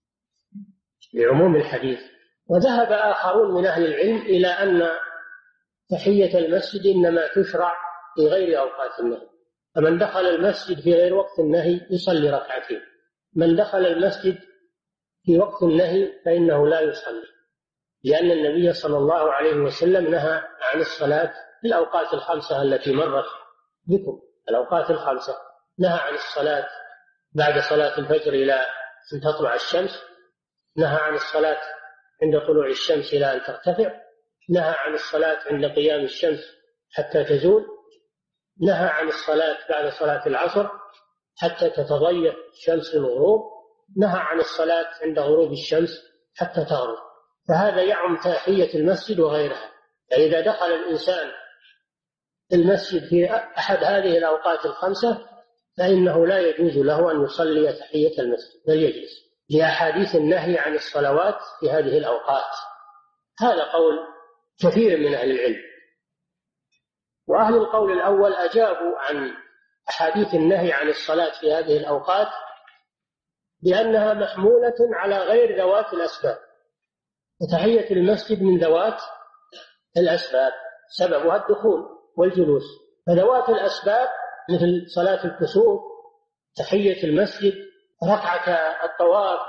لعموم الحديث. وذهب آخرون من أهل العلم إلى أن تحية المسجد إنما تشرع في غير أوقات النهي، فمن دخل المسجد في غير وقت النهي يصلي ركعتين، من دخل المسجد في وقت النهي فإنه لا يصلي، لأن النبي صلى الله عليه وسلم نهى عن الصلاة في الأوقات الخمسة التي مرت بكم. الأوقات الخمسة نهى عن الصلاة بعد صلاة الفجر إلى أن تطلع الشمس، نهى عن الصلاة عند طلوع الشمس إلى أن ترتفع، نهى عن الصلاة عند قيام الشمس حتى تزول، نهى عن الصلاة بعد صلاة العصر حتى تتضيق الشمس للغروب، نهى عن الصلاة عند غروب الشمس حتى تغرب. فهذا يعم تحية المسجد وغيرها. فإذا دخل الإنسان المسجد في أحد هذه الأوقات الخمسة فإنه لا يجوز له أن يصلي تحية المسجد بل يجلس، لأحاديث النهي عن الصلوات في هذه الأوقات. هذا قول كثير من أهل العلم. وأهل القول الأول أجابوا عن أحاديث النهي عن الصلاة في هذه الأوقات بأنها محمولة على غير ذوات الأسباب، وتحية المسجد من ذوات الأسباب سببها الدخول والجلوس. فذوات الأسباب مثل صلاة الكسوف، تحية المسجد، ركعة الطواف،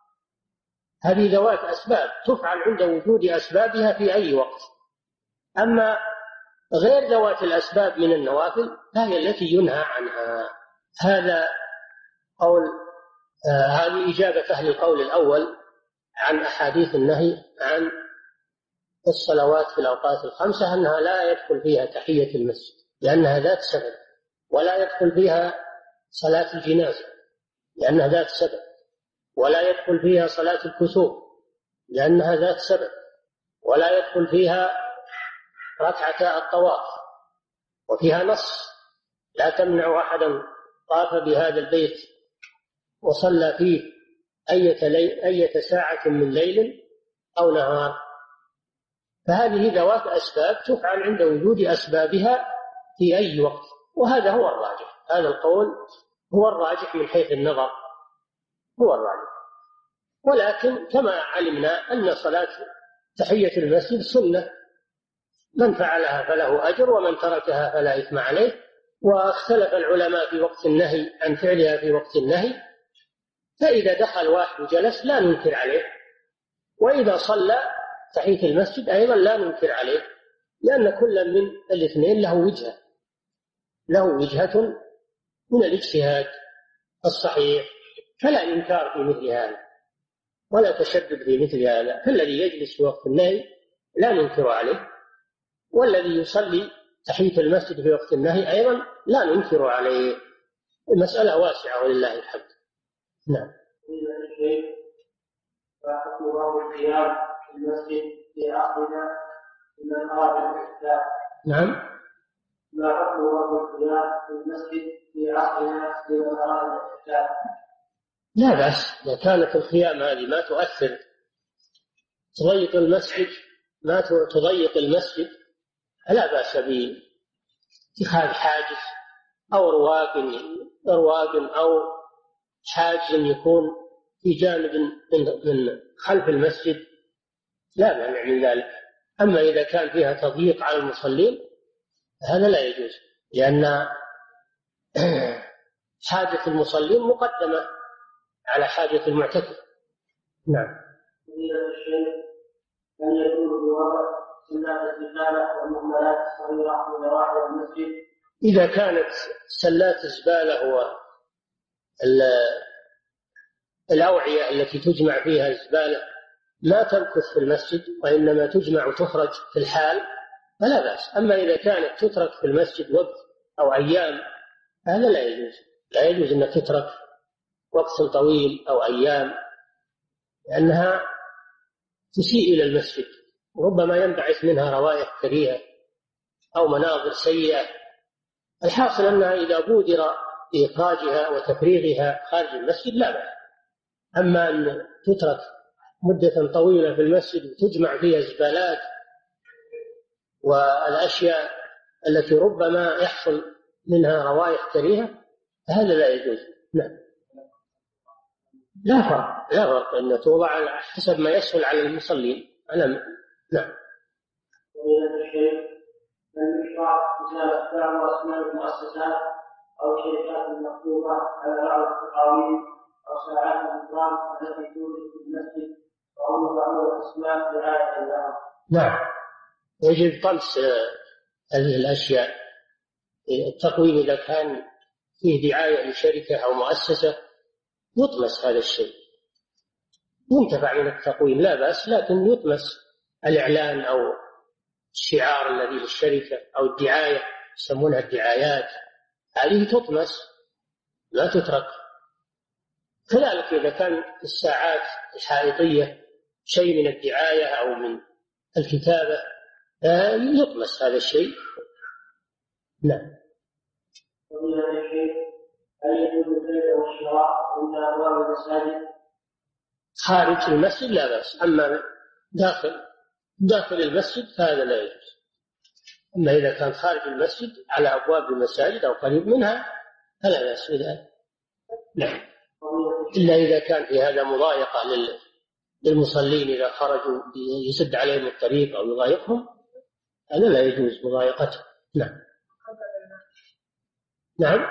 هذه ذوات أسباب تفعل عند وجود أسبابها في أي وقت. أما غير ذوات الأسباب من النوافل فهي التي ينهى عنها. هذا قول آه هذه إجابة أهل القول الأول عن أحاديث النهي عن الصلوات في الأوقات الخمسة، أنها لا يدخل فيها تحية المسجد لأنها ذات سبب، ولا يدخل فيها صلاة الجنازة لأنها ذات سبب، ولا يدخل فيها صلاة الكسوف لأنها ذات سبب، ولا يدخل فيها ركعة الطواف، وفيها نص: لا تمنع أحدا طاف بهذا البيت وصلى فيه أية, لي... أية ساعة من ليل أو نهار. فهذه ذوات أسباب تفعل عند وجود أسبابها في أي وقت، وهذا هو الراجح. هذا القول هو الراجح من حيث النظر، هو الراجح. ولكن كما علمنا أن صلاة تحية المسجد سنة، من فعلها فله أجر ومن تركها فلا إثم عليه. واختلف العلماء في وقت النهي عن فعلها في وقت النهي، فإذا دخل واحد وجلس لا ننكر عليه، وإذا صلى تحية المسجد أيضا لا ننكر عليه، لأن كل من الاثنين له وجهة له وجهة من الاجتهاد الصحيح، فلا إنكار في مثل هذا ولا تشدد في مثل هذا. فالذي يجلس في وقت النهي لا ننكر عليه، والذي يصلي تحية المسجد في وقت النهي أيضا لا ننكر عليه. المسألة واسعة ولله الحمد. نعم. فحكم باب القيام في المسجد في عقدنا من أراد الاحتجاج. نعم. ما حكم باب القيام في المسجد في عقدنا من أراد الاحتجاج؟ لا بأس إذا كانت الخيام هذه ما تؤثر تضيق المسجد ما تضيق المسجد لا بأس باتخاذ حاجز أو رواق رواق أو حاجز يكون في جانب من خلف المسجد لا مانع من ذلك. أما إذا كان فيها تضييق على المصلين هذا لا يجوز، لأن حاجة المصلين مقدمة على حاجة المعتكف. نعم. أن يكون بوضع سلات الزبالة والمهملات الصغيرة من نواحي المسجد. إذا كانت سلات الزبالة هو الأوعية التي تجمع فيها الزبالة لا تمكث في المسجد وإنما تجمع وتخرج في الحال، فلا بأس. أما إذا كانت تترك في المسجد وقت أو أيام هذا لا يجوز، لا يجوز أن تترك وقت طويل أو أيام، لأنها تسيء إلى المسجد، وربما ينبعث منها روائح كريهة أو مناظر سيئة. الحاصل أنها إذا بودر بإخراجها وتفريغها خارج المسجد لا بأس. أما أن تترك مدة طويلة في المسجد وتجمع فيها الزبالات والأشياء التي ربما يحصل منها روائح كريهة هذا لا يجوز. نعم. لا فرق، لا فرق أن توضع حسب ما يسهل على المصلين. أنا نعم. من يشرع إزالة أفكار وأسماء المؤسسات أو شركات مكتوبة على بعض التقاويم أو ساعات الإكرام التي توجد في المسجد وهم بعض الأسماء رعاية لها. نعم، يجب طمس هذه الأشياء. التقويم إذا كان فيه دعاية لشركة أو مؤسسة يطمس هذا الشيء، ينتفع من التقويم لا بأس، لكن يطمس الإعلان أو الشعار الذي للشركة أو الدعاية يسمونها الدعايات، هذه تطمس لا تترك. كذلك إذا كان في الساعات الحائطية شيء من الدعاية أو من الكتابة يطمس هذا الشيء. نعم. ومن هذا الشيء هل يجوز البيع والشراء عند أبواب المساجد؟ خارج المسجد لا بأس، أما داخل داخل المسجد فهذا لا يجوز. أما إذا كان خارج المسجد على أبواب المساجد أو قريب منها فلا بأس بذلك. نعم. إلا إذا كان في هذا مضايقة للمصلين إذا خرجوا يسد عليهم الطريق أو يضايقهم هذا لا يجوز مضايقته. نعم. نعم.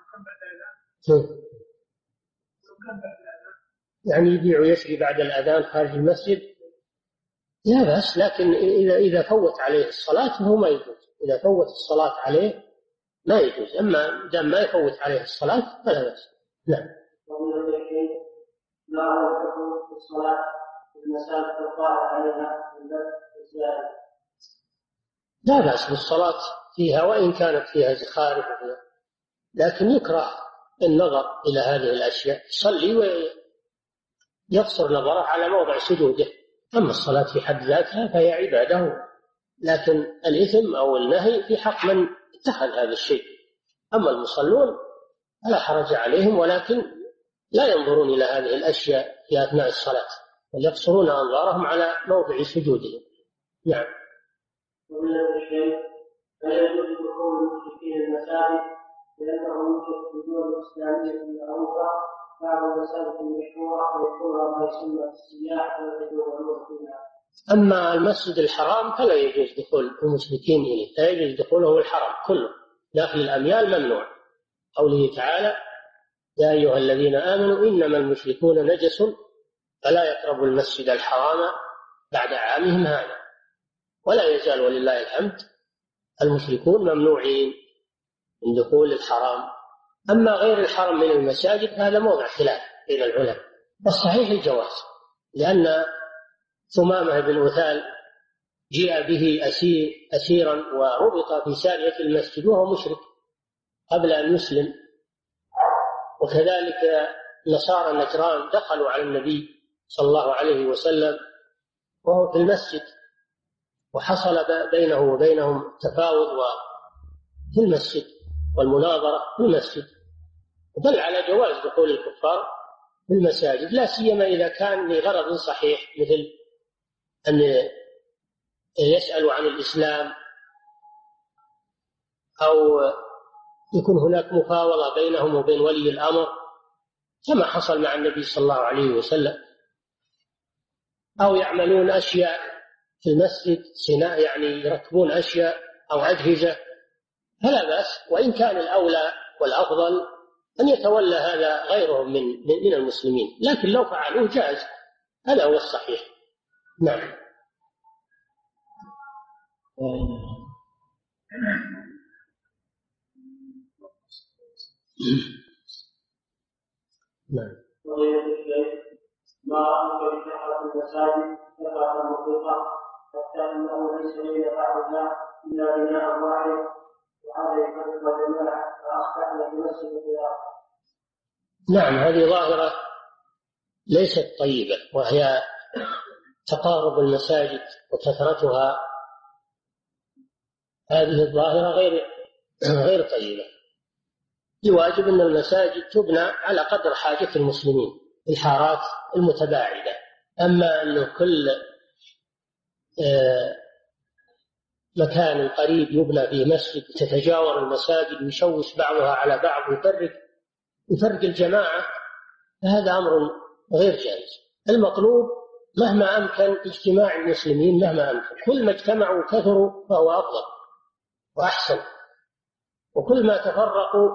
يعني يبيع ويشري بعد الأذان خارج المسجد لا بأس، لكن إذا إذا فوت عليه الصلاة فهو ما يجوز. إذا فوت الصلاة عليه ما يجوز، أما دام ما يفوت عليه الصلاة فلا بأس. نعم. ومن الشيء ما هو الحكم في الصلاة في المساجد الطاهرة عليها بالزيادة؟ لا بأس بالصلاة فيها وإن كانت فيها زخارف وفيها، لكن يكره النظر إلى هذه الأشياء، يصلي ويقصر نظره على موضع سجوده. أما الصلاة في حد ذاتها فهي عبادة، لكن الإثم أو النهي في حق من اتخذ هذا الشيء. أما المصلون فلا حرج عليهم، ولكن لا ينظرون إلى هذه الأشياء في أثناء الصلاة، بل يقصرون أنظارهم على موضع سجودهم. نعم. ومن الشيء لا يجوز دخول المشركين المساجد لأنه يوجد في الدول الإسلامية المعروفة بعض المساجد المشهورة ويذكرها في سنة السياح ويدخلون فيها. أما المسجد الحرام فلا يجوز دخول المشركين إليه، لا يجوز دخوله الحرام كله، داخل الأميال ممنوع. قوله تعالى: يا أيها الذين آمنوا إنما المشركون نجس فلا يقربوا المسجد الحرام بعد عامهم هذا. ولا يزال ولله الحمد المشركون ممنوعين من دخول الحرام. أما غير الحرم من المساجد هذا موضع خلاف بين العلماء، والصحيح الجواز، لأن ثمامة بن أثال جاء به أسير أسيرا وربط في سارية المسجد وهو مشرك قبل أن يسلم. وكذلك نصارى نجران دخلوا على النبي صلى الله عليه وسلم وهو في المسجد، وحصل بينه وبينهم تفاوض في المسجد والمناظرة في المسجد، دل على جواز دخول الكفار في المساجد، لا سيما إذا كان لغرض صحيح مثل أن يسألوا عن الإسلام أو يكون هناك مفاوضة بينهم وبين ولي الأمر كما حصل مع النبي صلى الله عليه وسلم، أو يعملون أشياء في المسجد صناعة، يعني يركبون أشياء أو أجهزة، فلا بأس. وإن كان الأولى والأفضل أن يتولى هذا غيرهم من من المسلمين، لكن لو فعلوه جاز، هذا هو الصحيح. نعم. نعم. ما رأيك بكثرة المساجد كثرة مطلقة حتى أنه ليس بين بعضها إلا بناء واحد وهذا يفرق الجماعة فأصبحنا في مسجد الخلاف. نعم، هذه ظاهرة ليست طيبة، وهي تقارب المساجد وكثرتها. هذه الظاهرة غير غير طيبة. الواجب أن المساجد تبنى على قدر حاجة المسلمين في الحارات المتباعدة. أما أن كل مكان قريب يبنى فيه مسجد تتجاور المساجد ويشوش بعضها على بعض ويفرق يفرق الجماعة، فهذا أمر غير جائز. المطلوب مهما أمكن اجتماع المسلمين، مهما أمكن كل ما اجتمعوا وكثروا فهو أفضل وأحسن، وكل ما تفرقوا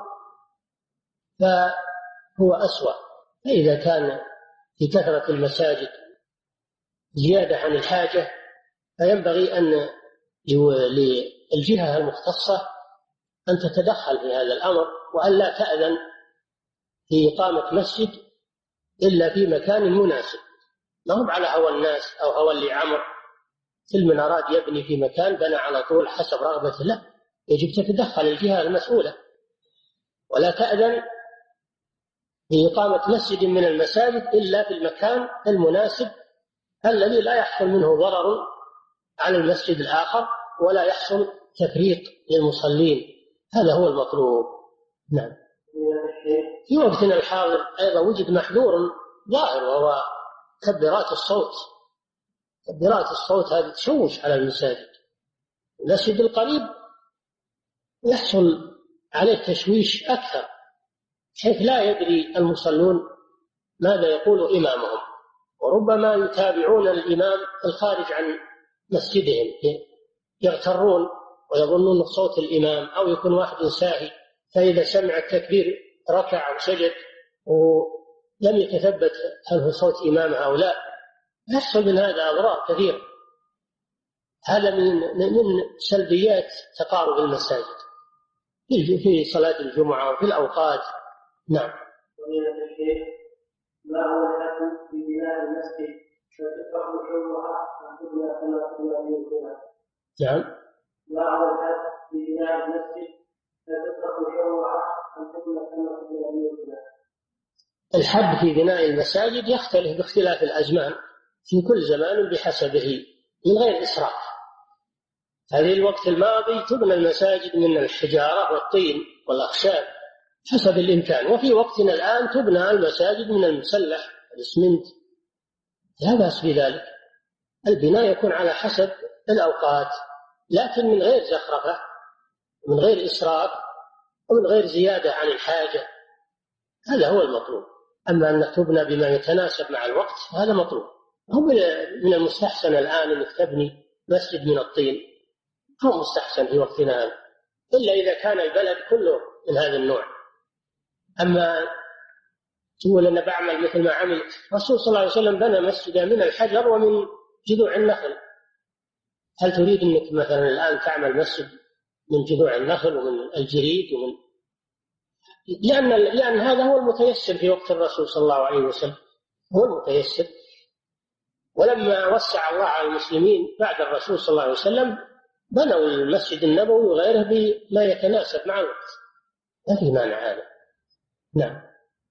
فهو أسوأ. فإذا كان في كثرة المساجد زيادة عن الحاجة فينبغي أن للجهة المختصة أن تتدخل في هذا الأمر، وأن لا تأذن في إقامة مسجد إلا في مكان مناسب، لا هم على هوى الناس أو هوى اللي عمر. كل من أراد يبني في مكان بنى على طول حسب رغبته، لا، يجب تتدخل الجهة المسؤولة ولا تأذن بإقامة مسجد من المساجد إلا في المكان المناسب الذي لا يحصل منه ضرر على المسجد الآخر ولا يحصل تفريق للمصلين. هذا هو المطلوب. نعم. في وقتنا الحاضر أيضا وجد محذور ظاهر، وهو كبرات الصوت. كبرات الصوت هذه تشوش على المساجد. المسجد القريب يحصل عليه تشويش أكثر، حيث لا يدري المصلون ماذا يقول إمامهم، وربما يتابعون الإمام الخارج عن مسجدهم، يغترون ويظنون صوت الإمام، أو يكون واحد ساهي فإذا سمع التكبير ركع وسجد ولم يتثبت هل هو صوت إمامه أو لا. يحصل من هذا أضرار كثيرة. هذا من من سلبيات تقارب المساجد في صلاة الجمعة وفي الأوقات. نعم. ما هو الحكم في بناء المسجد فتفرق شوها وتبنى كما تبنى بيوتنا؟ نعم. ما هو الحكم في بناء المسجد فتفرق شوها وتبنى كما تبنى بيوتنا؟ الحد في بناء المساجد يختلف باختلاف الأزمان، في كل زمان بحسبه من غير إسراف. هذه الوقت الماضي تبنى المساجد من الحجارة والطين والأخشاب حسب الإمكان، وفي وقتنا الآن تبنى المساجد من المسلح الإسمنت، لا بأس بذلك. البناء يكون على حسب الأوقات، لكن من غير زخرفة، من غير إسراف، ومن غير زيادة عن الحاجة. هذا هو المطلوب. أما أن تبنى بما يتناسب مع الوقت هذا مطلوب. هو من المستحسن الآن أن تبني مسجد من الطين، هو مستحسن في وقتنا هذا، إلا إذا كان البلد كله من هذا النوع. أما تقول أنا بعمل مثل ما عمل الرسول صلى الله عليه وسلم، بنى مسجدا من الحجر ومن جذوع النخل. هل تريد أنك مثلا الآن تعمل مسجد من جذوع النخل ومن الجريد ومن لأن لأن هذا هو المتيسر في وقت الرسول صلى الله عليه وسلم، هو المتيسر. ولما وسع الله على المسلمين بعد الرسول صلى الله عليه وسلم بنوا المسجد النبوي وغيره بما يتناسب مع الوقت، ما في مانع هذا. نعم.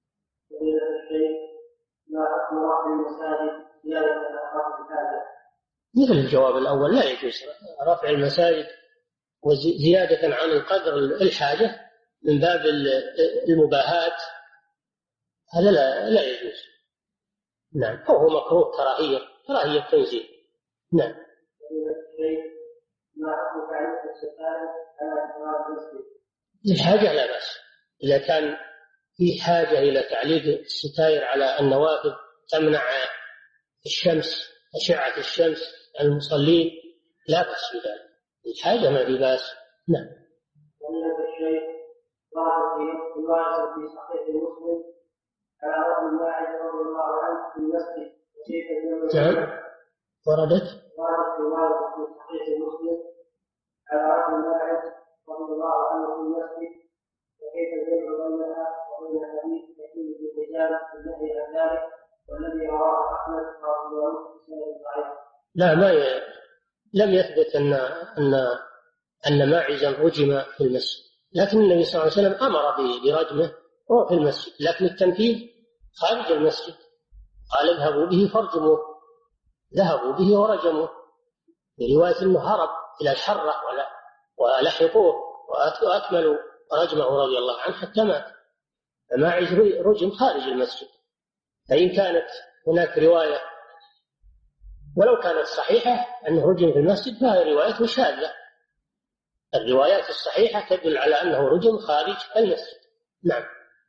مثل الجواب الأول، لا يجوز رفع المساجد وزيادة عن القدر الحاجة من باب المباهات، هذا لا, لا يجوز. نعم. هو مكروه كراهية كراهية تنزيه. نعم. الحاجة لا بأس، إذا كان في حاجة إلى تعليق الستائر على النوافذ تمنع الشمس، أشعة الشمس عن المصلين، لا بأس بذلك، الحاجة ما في بأس. نعم. ورد في صحيح مسلم على رجل واحد رضي الله عنه في المسجد وكيف نعم. وردت ورد في ورد في صحيح مسلم على رجل واحد رضي الله عنه في المسجد وكيف الجمع بينها وبين الحديث يحيي بالرجال الذي عن ذلك والذي رواه احمد رضي الله عنه في سنه ضعيف. لا، ما ي... لم يثبت ان ان أن ماعزا رجم في المسجد، لكن النبي صلى الله عليه وسلم أمر برجمه وهو في المسجد، لكن التنفيذ خارج المسجد. قال اذهبوا به فارجموه، ذهبوا به ورجموه، في رواية أنه هرب إلى الحرة ولحقوه وأكملوا رجمه رضي الله عنه حتى مات. فماعز رجم خارج المسجد. فإن كانت هناك رواية ولو كانت صحيحة أنه رجم في المسجد فهي رواية شاذة. الروايات الصحيحة تدل على أنه رجم خارج المسجد. نعم.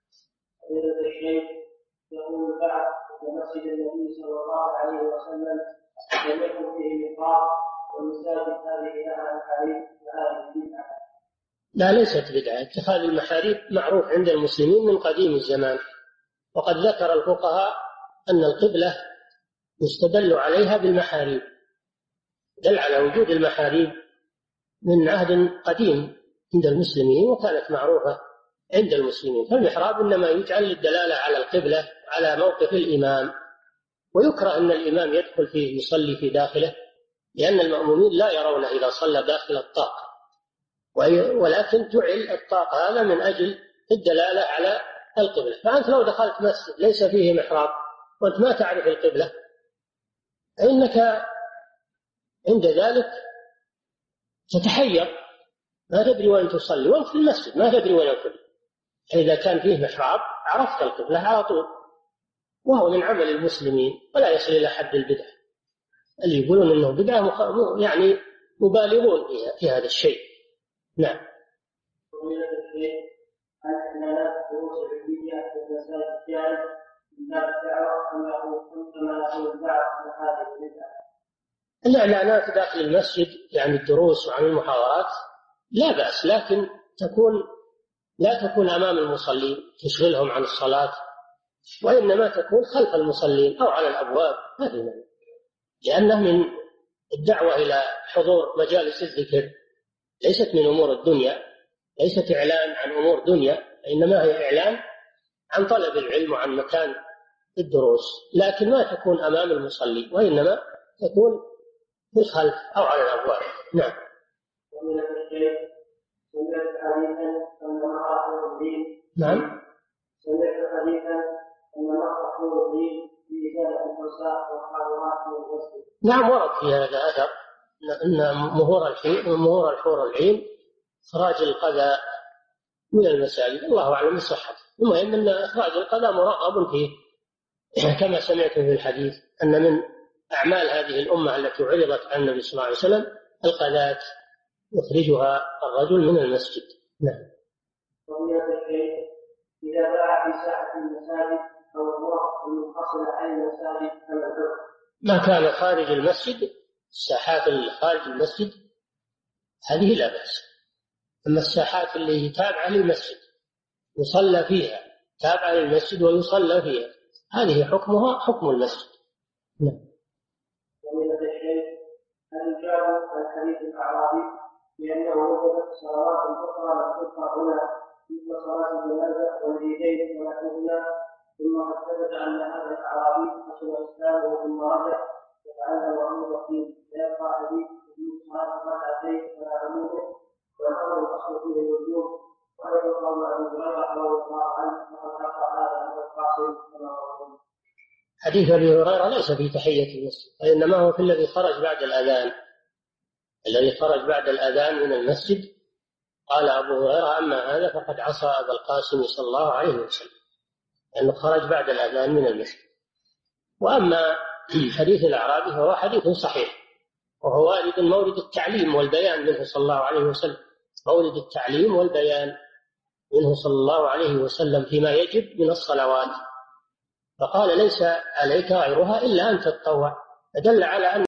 يقول بعد ومسجد النبي صلى الله عليه وسلم لم يكن فيه مقام والمساجد هذه لها محاريب وهذه بدعة. لا، ليست بدعة. اتخاذ المحاريب معروف عند المسلمين من قديم الزمان، وقد ذكر الفقهاء أن القبلة يستدل عليها بالمحاريب، دل على وجود المحاريب من عهد قديم عند المسلمين وكانت معروفة عند المسلمين. فالمحراب إنما يجعل للدلالة على القبلة على موقف الإمام، ويكره أن الإمام يدخل فيه يصلي في داخله، لأن المأمومين لا يرونه إذا صلى داخل الطاق، ولكن جعل الطاق هذا من أجل الدلالة على القبلة. فأنت لو دخلت مسجد ليس فيه محراب وأنت ما تعرف القبلة فإنك عند ذلك تتحير، ما تدري وين تصلي، وأنت في المسجد ما تدري وين القبلة. إذا كان فيه محراب عرفت القبلة على طول، وهو من عمل المسلمين ولا يصل إلى حد البدعة. اللي يقولون إنه بدعة يعني مبالغون في هذا الشيء. نعم. الإعلانات داخل المسجد يعني الدروس وعن المحاضرات لا بأس، لكن تكون لا تكون أمام المصلين تشغلهم عن الصلاة، وإنما تكون خلف المصلين أو على الأبواب، ما في مانع، لأنه من الدعوة إلى حضور مجالس الذكر، ليست من أمور الدنيا، ليست إعلان عن أمور دنيا، إنما هي إعلان عن طلب العلم وعن مكان الدروس، لكن ما تكون أمام المصلين، وإنما تكون في الخلف أو على الأبواب. نعم. نعم. سمعت حديثا أن مرة حور العين في إزالة الفرساء والحاضرات من المسجد. نعم، ورد في هذا أثر أن مهور مهور الحور العين إخراج القذى من المساجد، الله أعلم بصحته. المهم أن إخراج القذى مرغب فيه، كما سمعت في الحديث أن من أعمال هذه الأمة التي عرضت عن النبي صلى الله عليه وسلم القذاة يخرجها الرجل من المسجد. نعم. إذا باع في ساحة المساجد أو الوقت المنفصلة عن المساجد ما كان خارج المسجد، الساحات اللي خارج المسجد هذه لا بأس. أما الساحات اللي تابعة للمسجد يصلى فيها، تابعة للمسجد ويصلى فيها، هذه حكمها حكم المسجد. نعم. ومن الشيء أن جاءوا عن حديث الأعرابي لأنه وجدت صلوات أخرى لم تذكر هنا مثل صلاة الجنازة والعيدين ونحوهما، ثم قد ثبت أن هذا الأعرابي حسن إسلامه ثم رجع وتعلم أمر فيه، فيبقى حديث وجود صلاة ركعتين ولا عموده، والأمر الأصل فيه الوجوب. وأيضا قول أبي هريرة رضي الله عنه وقد حصل هذا عند القاسم كما قال. حديث أبي هريرة ليس في تحية المسجد، وإنما هو في الذي خرج بعد الأذان، الذي خرج بعد الأذان من المسجد. قال أبو هريرة أما هذا فقد عصى أبا القاسم صلى الله عليه وسلم، لأنه خرج بعد الأذان من المسجد. وأما حديث الأعرابي فهو حديث صحيح، وهو وارد مورد التعليم والبيان منه صلى الله عليه وسلم، مورد التعليم والبيان منه صلى الله عليه وسلم فيما يجب من الصلوات، فقال ليس عليك غيرها إلا أن تتطوع، فدل على أن